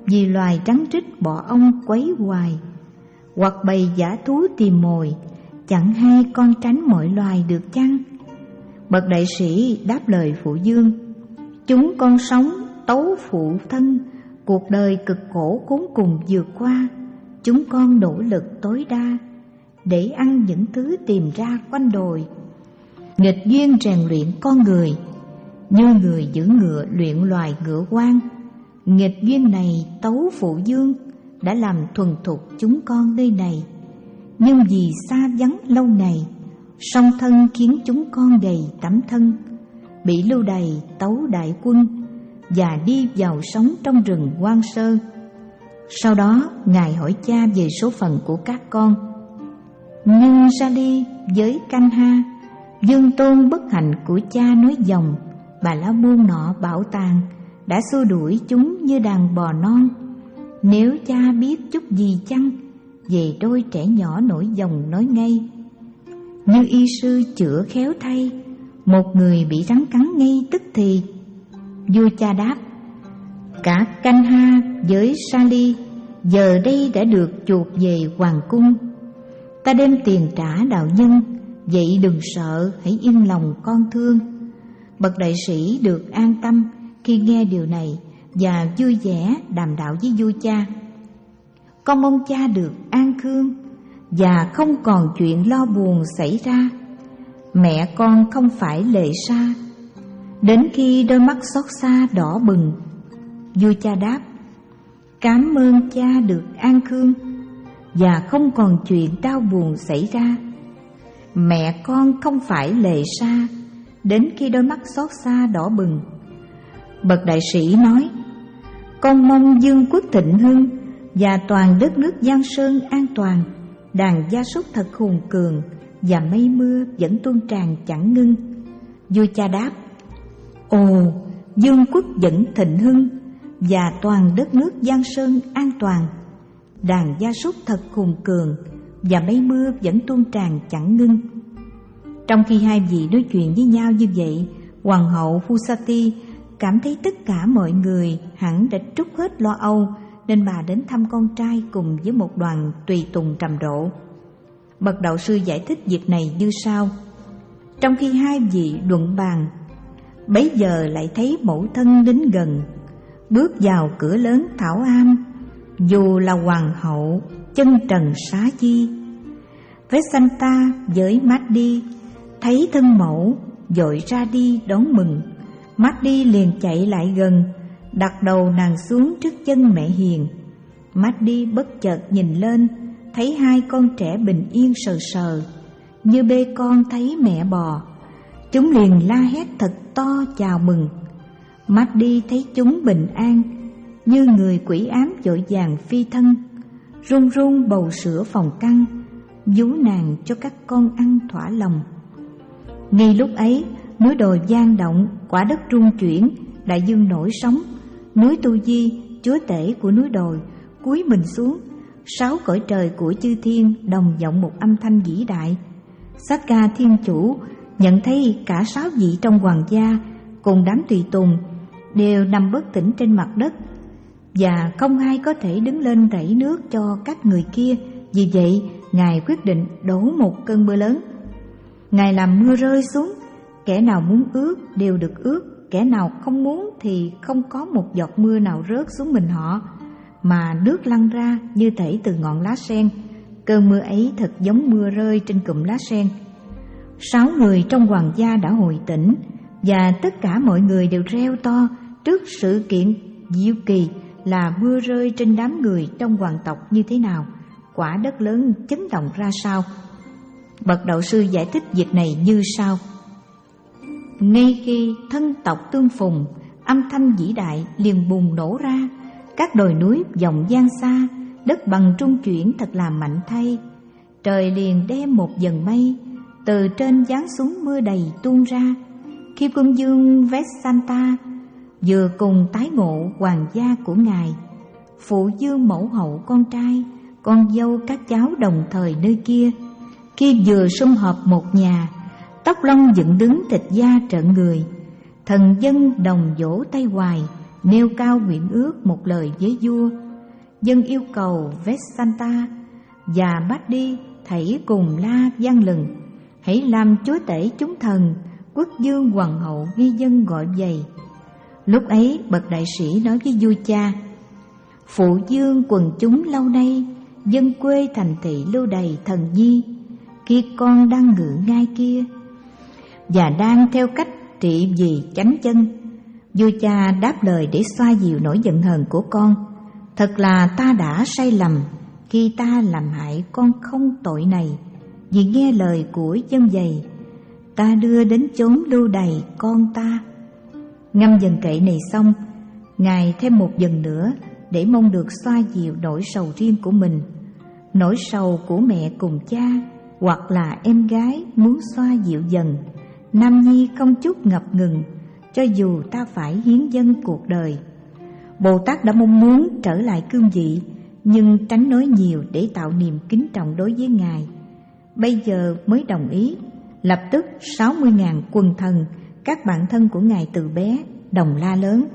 vì loài trắng trích bọ ong quấy hoài, hoặc bầy dã thú tìm mồi, chẳng hay con tránh mọi loài được chăng? Bậc đại sĩ đáp lời phụ dương: chúng con sống tấu phụ thân, cuộc đời cực khổ khốn cùng vượt qua, chúng con nỗ lực tối đa để ăn những thứ tìm ra quanh đồi. Nghịch duyên rèn luyện con người, như người giữ ngựa luyện loài ngựa quan. Nghịch duyên này tấu phụ dương đã làm thuần thục chúng con nơi này, nhưng vì xa vắng lâu ngày, song thân khiến chúng con đầy tấm thân, bị lưu đày tấu đại quân và đi vào sống trong rừng hoang sơ. Sau đó Ngài hỏi cha về số phận của các con. Nhưng Sali với Kanha, Dương Tôn bất hạnh của cha nói dòng, Bà La Môn nọ bảo tàng đã xua đuổi chúng như đàn bò non. Nếu cha biết chút gì chăng về đôi trẻ nhỏ nổi dòng nói ngay. Như y sư chữa khéo thay, một người bị rắn cắn ngay tức thì. Vua cha đáp: cả Kanha với Sali giờ đây đã được chuộc về hoàng cung. Ta đem tiền trả đạo nhân, vậy đừng sợ, hãy yên lòng con thương. Bậc đại sĩ được an tâm khi nghe điều này và vui vẻ đàm đạo với vua cha. Con mong cha được an khương và không còn chuyện lo buồn xảy ra. Mẹ con không phải lệ sa, đến khi đôi mắt xót xa đỏ bừng. Vua cha đáp: cảm ơn cha được an khương và không còn chuyện đau buồn xảy ra. Mẹ con không phải lệ sa, đến khi đôi mắt xót xa đỏ bừng. Bậc đại sĩ nói: con mong dương quốc thịnh hưng và toàn đất nước Giang Sơn an toàn, đàn gia súc thật hùng cường và mây mưa vẫn tuôn tràn chẳng ngưng. Vua cha đáp: ồ, dương quốc vẫn thịnh hưng và toàn đất nước Giang Sơn an toàn, đàn gia súc thật hùng cường và mây mưa vẫn tuôn tràn chẳng ngưng. Trong khi hai vị nói chuyện với nhau như vậy, hoàng hậu Phusati cảm thấy tất cả mọi người hẳn đã trút hết lo âu, nên bà đến thăm con trai cùng với một đoàn tùy tùng trầm rộ. Bậc đạo sư giải thích việc này như sau: trong khi hai vị luận bàn, bấy giờ lại thấy mẫu thân đến gần, bước vào cửa lớn Thảo Am, dù là hoàng hậu chân trần xá chi. Vesanta với Mahdi thấy thân mẫu, vội ra đi đón mừng. Mahdi liền chạy lại gần, đặt đầu nàng xuống trước chân mẹ hiền. Mahdi bất chợt nhìn lên, thấy hai con trẻ bình yên sờ sờ, như bê con thấy mẹ bò. Chúng liền la hét thật to chào mừng. Mahdi thấy chúng bình an, như người quỷ ám vội vàng phi thân, run run bầu sữa phòng căn, vú nàng cho các con ăn thỏa lòng. Ngay lúc ấy, núi đồi vang động, quả đất rung chuyển, đại dương nổi sóng. Núi Tu Di, chúa tể của núi đồi, cúi mình xuống. Sáu cõi trời của chư thiên đồng vọng một âm thanh vĩ đại. Sakka Thiên Chủ nhận thấy cả sáu vị trong hoàng gia cùng đám tùy tùng đều nằm bất tỉnh trên mặt đất, và không ai có thể đứng lên rảy nước cho các người kia. Vì vậy, Ngài quyết định đổ một cơn mưa lớn. Ngài làm mưa rơi xuống, kẻ nào muốn ướt đều được ướt, kẻ nào không muốn thì không có một giọt mưa nào rớt xuống mình họ, mà nước lăn ra như thể từ ngọn lá sen. Cơn mưa ấy thật giống mưa rơi trên cụm lá sen. Sáu người trong hoàng gia đã hồi tỉnh, và tất cả mọi người đều reo to trước sự kiện diệu kỳ là mưa rơi trên đám người trong hoàng tộc như thế nào, quả đất lớn chấn động ra sao. Bậc đạo sư giải thích việc này như sau: ngay khi thân tộc tương phùng, âm thanh vĩ đại liền bùng nổ ra, các đồi núi vọng vang xa, đất bằng trung chuyển thật là mạnh thay. Trời liền đem một dần mây từ trên giáng xuống, mưa đầy tuôn ra. Khi quân vương Vesanta vừa cùng tái ngộ hoàng gia của ngài, phụ dương mẫu hậu con trai, con dâu các cháu đồng thời nơi kia, khi vừa sum họp một nhà, tóc lông dựng đứng thịt da trợn người, thần dân đồng vỗ tay hoài, nêu cao nguyện ước một lời với vua. Dân yêu cầu Vessanta và Badi thảy cùng la vang lừng: hãy làm chúa tể chúng thần, quốc vương hoàng hậu nghe dân gọi vầy. Lúc ấy bậc đại sĩ nói với vua cha: phụ vương quần chúng lâu nay, dân quê thành thị lưu đầy thần nhi, khi con đang ngự ngai kia và đang theo cách trị vì chánh chân. Vua cha đáp lời để xoa dịu nỗi giận hờn của con: thật là ta đã sai lầm khi ta làm hại con không tội này, vì nghe lời của dân vầy, ta đưa đến chốn lưu đày con ta. Ngâm dần kệ này xong, Ngài thêm một dần nữa để mong được xoa dịu nỗi sầu riêng của mình, nỗi sầu của mẹ cùng cha, hoặc là em gái muốn xoa dịu dần. Nam nhi không chút ngập ngừng, cho dù ta phải hiến dâng cuộc đời. Bồ Tát đã mong muốn trở lại cương vị, nhưng tránh nói nhiều để tạo niềm kính trọng đối với Ngài. Bây giờ mới đồng ý. Lập tức sáu mươi ngàn quần thần, các bạn thân của Ngài từ bé, đồng la lớn: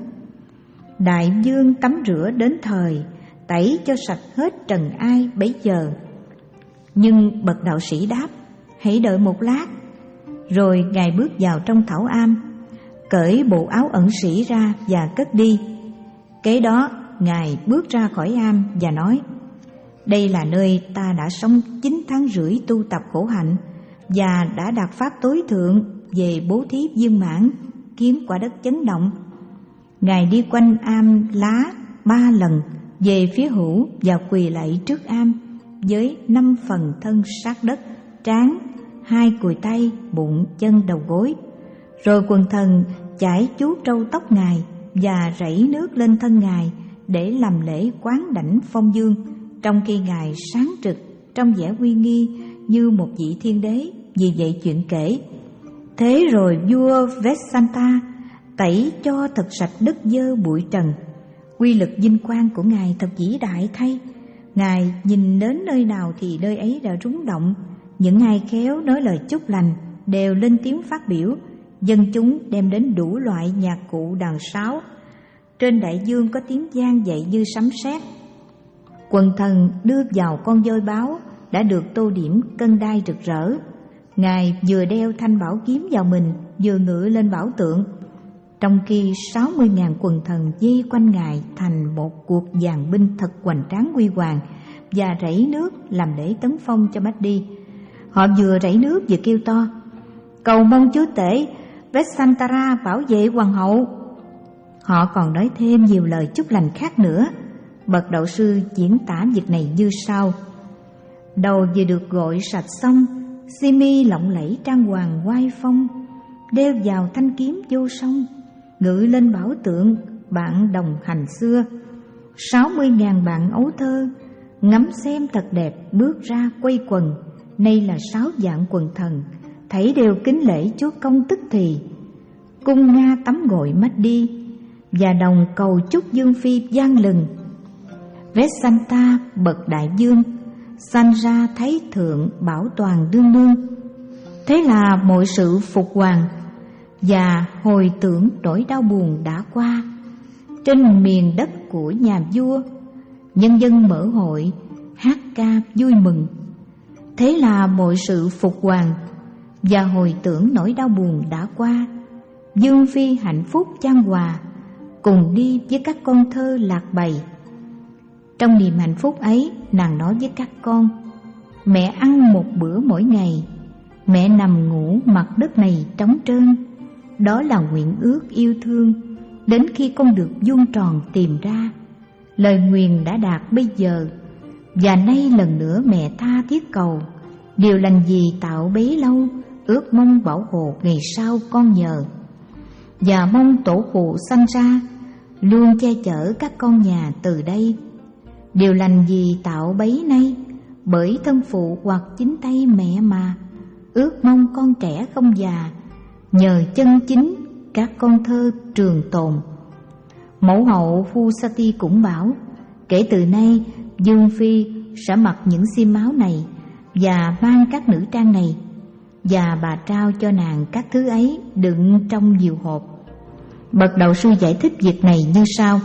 đại vương tắm rửa đến thời, tẩy cho sạch hết trần ai bấy giờ. Nhưng bậc đạo sĩ đáp: hãy đợi một lát. Rồi Ngài bước vào trong thảo am, cởi bộ áo ẩn sĩ ra và cất đi. Kế đó Ngài bước ra khỏi am và nói: đây là nơi ta đã sống chín tháng rưỡi tu tập khổ hạnh, và đã đạt pháp tối thượng về bố thí viên mãn, kiếm quả đất chấn động. Ngài đi quanh am lá ba lần về phía hữu và quỳ lạy trước am với năm phần thân sát đất, trán, hai cùi tay, bụng, chân, đầu gối. Rồi quần thần chải chuốt râu tóc Ngài và rảy nước lên thân Ngài để làm lễ quán đảnh phong dương, trong khi Ngài sáng trực trong vẻ uy nghi như một vị thiên đế. Vì vậy chuyện kể: thế rồi vua Vessanta tẩy cho thật sạch đất dơ bụi trần. Quy lực vinh quang của Ngài thật vĩ đại thay. Ngài nhìn đến nơi nào thì nơi ấy đã rúng động. Những ai khéo nói lời chúc lành đều lên tiếng phát biểu. Dân chúng đem đến đủ loại nhạc cụ đàn sáo. Trên đại dương có tiếng vang dậy như sấm sét. Quần thần đưa vào con voi báo đã được tô điểm cân đai rực rỡ. Ngài vừa đeo thanh bảo kiếm vào mình, vừa ngự lên bảo tượng, trong khi sáu mươi ngàn quần thần vây quanh Ngài thành một cuộc dàn binh thật hoành tráng huy hoàng, và rảy nước làm lễ tấn phong cho Badi. Họ vừa rảy nước vừa kêu to: cầu mong chúa tể Vessantara bảo vệ hoàng hậu. Họ còn nói thêm nhiều lời chúc lành khác nữa. Bậc đạo sư diễn tả việc này như sau: đầu vừa được gội sạch xong, Simi lộng lẫy trang hoàng oai phong, đeo vào thanh kiếm vô song, ngự lên bảo tượng bạn đồng hành xưa. Sáu mươi ngàn bạn ấu thơ ngắm xem thật đẹp bước ra quây quần. Nay là sáu vạn quần thần, thảy đều kính lễ chúa công tức thì. Cung nga tắm gội mách đi, và đồng cầu chúc dương phi vang lừng. Vessanta bậc đại dương, sanh ra thấy thượng bảo toàn đương đương. Thế là mọi sự phục hoàng, và hồi tưởng nỗi đau buồn đã qua. Trên miền đất của nhà vua, nhân dân mở hội hát ca vui mừng. Thế là mọi sự phục hoàng, và hồi tưởng nỗi đau buồn đã qua. Dương phi hạnh phúc chan hòa, cùng đi với các con thơ lạc bày. Trong niềm hạnh phúc ấy, nàng nói với các con: mẹ ăn một bữa mỗi ngày, mẹ nằm ngủ mặt đất này trống trơn. Đó là nguyện ước yêu thương, đến khi con được vuông tròn tìm ra. Lời nguyền đã đạt bây giờ, và nay lần nữa mẹ tha thiết cầu. Điều lành gì tạo bấy lâu, ước mong bảo hộ ngày sau con nhờ. Và mong tổ phụ sanh ra, luôn che chở các con nhà từ đây. Điều lành gì tạo bấy nay, bởi thân phụ hoặc chính tay mẹ mà. Ước mong con trẻ không già, nhờ chân chính các con thơ trường tồn. Mẫu hậu Phusati cũng bảo: kể từ nay Dương phi sẽ mặc những xiêm áo này và mang các nữ trang này, và bà trao cho nàng các thứ ấy đựng trong nhiều hộp. Bậc đạo sư giải thích việc này như sau: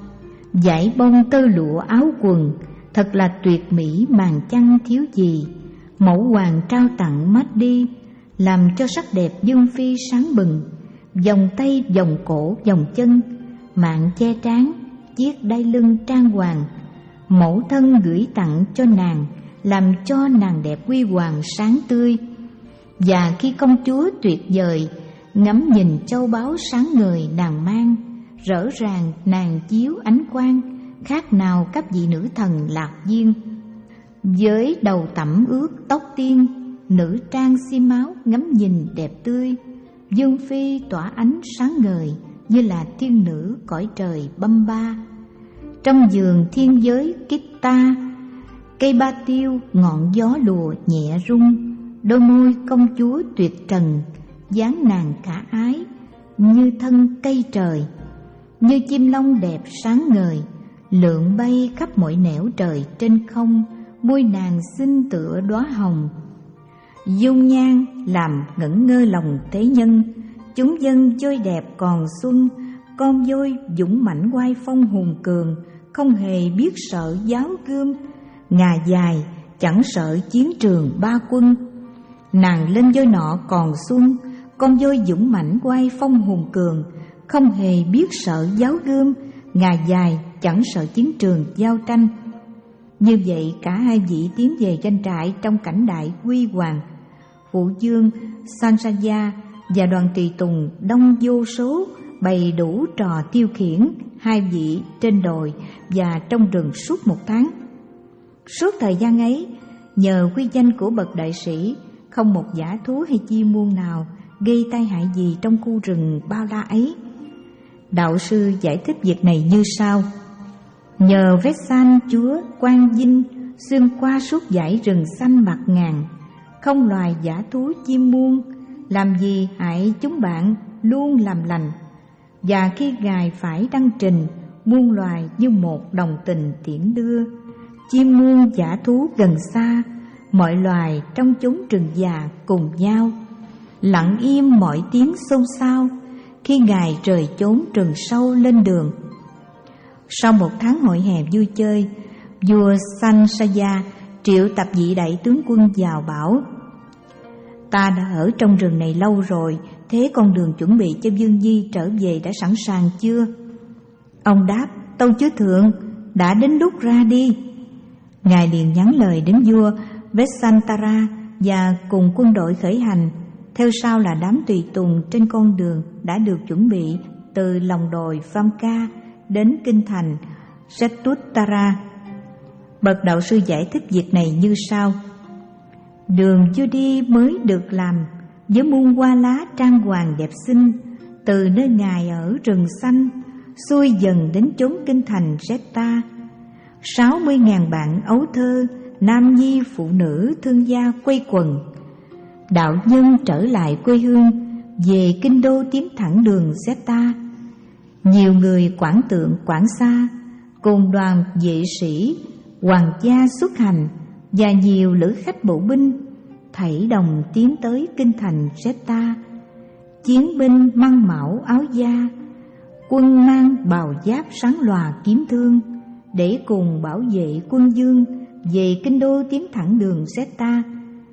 Giải bông tơ lụa áo quần, thật là tuyệt mỹ màn chăn thiếu gì. Mẫu hoàng trao tặng mất đi, làm cho sắc đẹp dương phi sáng bừng. Vòng tay, vòng cổ, vòng chân, mạng che trán, chiếc đai lưng trang hoàng. Mẫu thân gửi tặng cho nàng, làm cho nàng đẹp huy hoàng sáng tươi. Và khi công chúa tuyệt vời, ngắm nhìn châu báu sáng ngời nàng mang, rõ ràng nàng chiếu ánh quang, khác nào các vị nữ thần lạc viên. Với đầu tẩm ướt tóc tiên, nữ trang xi máu ngắm nhìn đẹp tươi. Dương phi tỏa ánh sáng ngời, như là thiên nữ cõi trời băm ba. Trong vườn thiên giới Kitta, cây ba tiêu ngọn gió lùa nhẹ rung. Đôi môi công chúa tuyệt trần, dáng nàng khả ái, như thân cây trời. Như chim long đẹp sáng ngời, lượn bay khắp mọi nẻo trời trên không. Môi nàng xinh tựa đóa hồng, dung nhan làm ngẩn ngơ lòng thế nhân. Chúng dân chơi đẹp còn xuân, con voi dũng mãnh oai phong hùng cường, không hề biết sợ giáo gươm. Ngà dài chẳng sợ chiến trường ba quân, nàng lên voi nọ còn xuân. Con voi dũng mãnh oai phong hùng cường, không hề biết sợ giáo gươm. Ngà dài chẳng sợ chiến trường giao tranh. Như vậy cả hai vị tiến về doanh trại trong cảnh đại huy hoàng. Phụ dương Sansaya và đoàn tùy tùng đông vô số, bày đủ trò tiêu khiển hai vị trên đồi và trong rừng suốt một tháng. Suốt thời gian ấy, nhờ quy danh của bậc đại sĩ, không một dã thú hay chim muông nào gây tai hại gì trong khu rừng bao la ấy. Đạo sư giải thích việc này như sau: Nhờ vết san chúa Quang Vinh xuyên qua suốt dãy rừng xanh bạt ngàn, không loài dã thú chim muông làm gì hại chúng bạn luôn làm lành. Và khi Ngài phải đăng trình, muôn loài như một đồng tình tiễn đưa. Chim muông dã thú gần xa, mọi loài trong chốn rừng già cùng nhau. Lặng im mọi tiếng xôn xao, khi Ngài rời chốn rừng sâu lên đường. Sau một tháng hội hè vui chơi, vua Sansaya triệu tập vị đại tướng quân vào bảo: Ta đã ở trong rừng này lâu rồi, thế con đường chuẩn bị cho Dương Di trở về đã sẵn sàng chưa? Ông đáp: Tâu chúa thượng, đã đến lúc ra đi. Ngài liền nhắn lời đến vua Vesantara và cùng quân đội khởi hành. Theo sau là đám tùy tùng trên con đường đã được chuẩn bị từ lòng đồi Famka đến kinh thành Setuttara. Bậc đạo sư giải thích việc này như sau: Đường chưa đi mới được làm, với muôn hoa lá trang hoàng đẹp xinh. Từ nơi Ngài ở rừng xanh, xuôi dần đến chốn kinh thành Seta. Sáu mươi ngàn bạn ấu thơ, nam nhi phụ nữ thương gia quây quần. Đạo nhân trở lại quê hương, về kinh đô tiến thẳng đường Seta. Nhiều người quản tượng quản xa, cùng đoàn vệ sĩ, hoàng gia xuất hành, và nhiều lữ khách bộ binh, thảy đồng tiến tới kinh thành Seta. Chiến binh mang mão áo da, quân mang bào giáp sáng lòa kiếm thương, để cùng bảo vệ quân dương về kinh đô tiến thẳng đường Seta.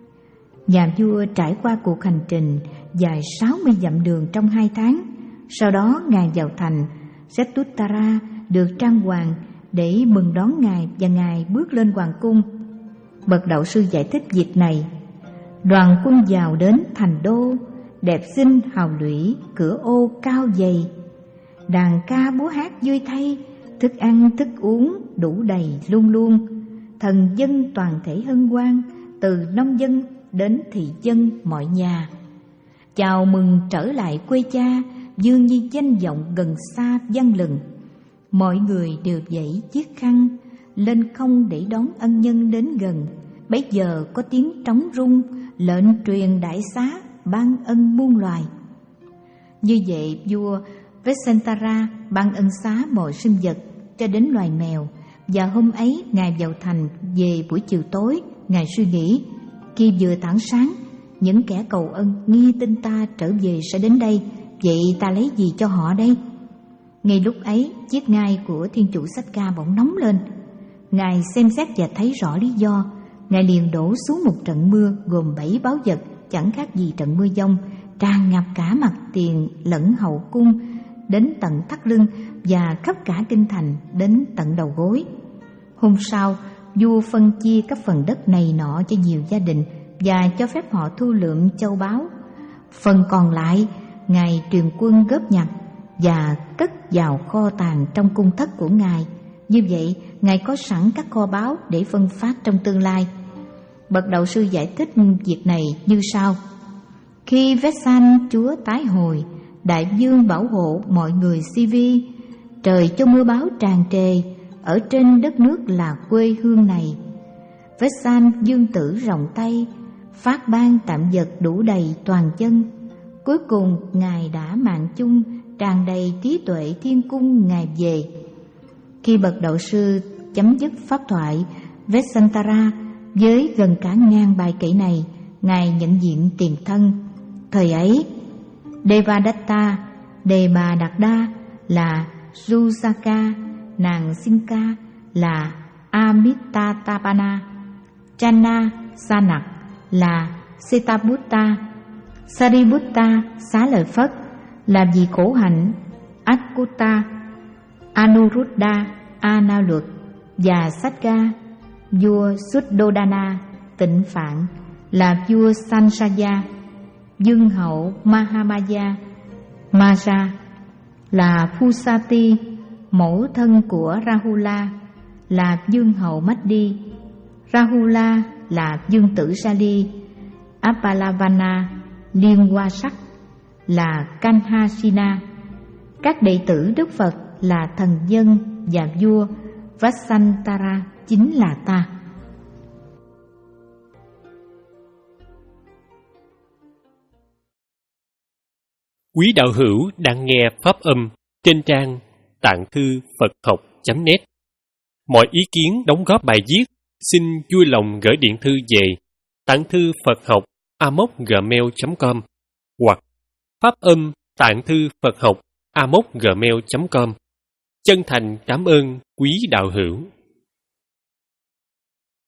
Nhà vua trải qua cuộc hành trình dài sáu mươi dặm đường trong hai tháng. Sau đó Ngài vào thành Setuttara được trang hoàng để mừng đón Ngài, và Ngài bước lên hoàng cung. Bậc đạo sư giải thích việc này: Đoàn quân vào đến thành đô, đẹp xinh hào lũy, cửa ô cao dày. Đàn ca múa hát vui thay, thức ăn thức uống đủ đầy luôn luôn. Thần dân toàn thể hân hoan, từ nông dân đến thị dân mọi nhà. Chào mừng trở lại quê cha, dương như danh vọng gần xa vang lừng. Mọi người đều vẫy chiếc khăn lên không để đón ân nhân đến gần. Bấy giờ có tiếng trống rung, lệnh truyền đại xá, ban ân muôn loài. Như vậy vua Vesantara ban ân xá mọi sinh vật cho đến loài mèo. Và hôm ấy Ngài vào thành về buổi chiều tối. Ngài suy nghĩ: khi vừa tảng sáng, những kẻ cầu ân nghi tin ta trở về sẽ đến đây, vậy ta lấy gì cho họ đây? Ngay lúc ấy, chiếc ngai của thiên chủ Sakka bỗng nóng lên. Ngài xem xét và thấy rõ lý do. Ngài liền đổ xuống một trận mưa gồm bảy báu vật, chẳng khác gì trận mưa giông, tràn ngập cả mặt tiền lẫn hậu cung đến tận thắt lưng và khắp cả kinh thành đến tận đầu gối. Hôm sau, vua phân chia các phần đất này nọ cho nhiều gia đình và cho phép họ thu lượm châu báu. Phần còn lại, Ngài truyền quân góp nhặt và cất vào kho tàng trong cung thất của Ngài. Như vậy, Ngài có sẵn các kho báu để phân phát trong tương lai. Bậc đạo sư giải thích việc này như sau: khi Vessant chúa tái hồi, đại vương bảo hộ mọi người Si Vi, trời cho mưa báu tràn trề ở trên đất nước là quê hương này. Vessant vương tử rộng tay, phát ban tạm vật đủ đầy toàn chân. Cuối cùng Ngài đã mạng chung, tràn đầy trí tuệ thiên cung Ngài về. Khi bậc đạo sư chấm dứt pháp thoại Vessantara với gần cả ngàn bài kệ này, Ngài nhận diện tiền thân. Thời ấy, Devadatta, Đề Bà Đạt Đa là Jusaka, nàng Sinka là Amitatapana, Channa Sanak là Setabutta, Sariputta Xá Lợi Phất là vị khổ hạnh, Akkutta, Anuruddha A Na Luật và Sakka, vua Suddhodana Tịnh Phạn là vua Sansaya, vương hậu Mahamaya, Maja là Phusati, mẫu thân của Rahula là vương hậu Maddi, Rahula là vương tử Sali, Appalavana Liên Hoa Sắc là Kanhasina. Các đệ tử Đức Phật là thần dân và vua, Vassantara chính là ta. Quý đạo hữu đang nghe pháp âm trên trang tạng thư Phật học chấm net. Mọi ý kiến đóng góp bài viết xin vui lòng gửi điện thư về tạng thư Phật học a mốc gmail chấm com hoặc pháp âm tạng thư Phật học a mốc gmail chấm com. Chân thành cảm ơn quý đạo hữu.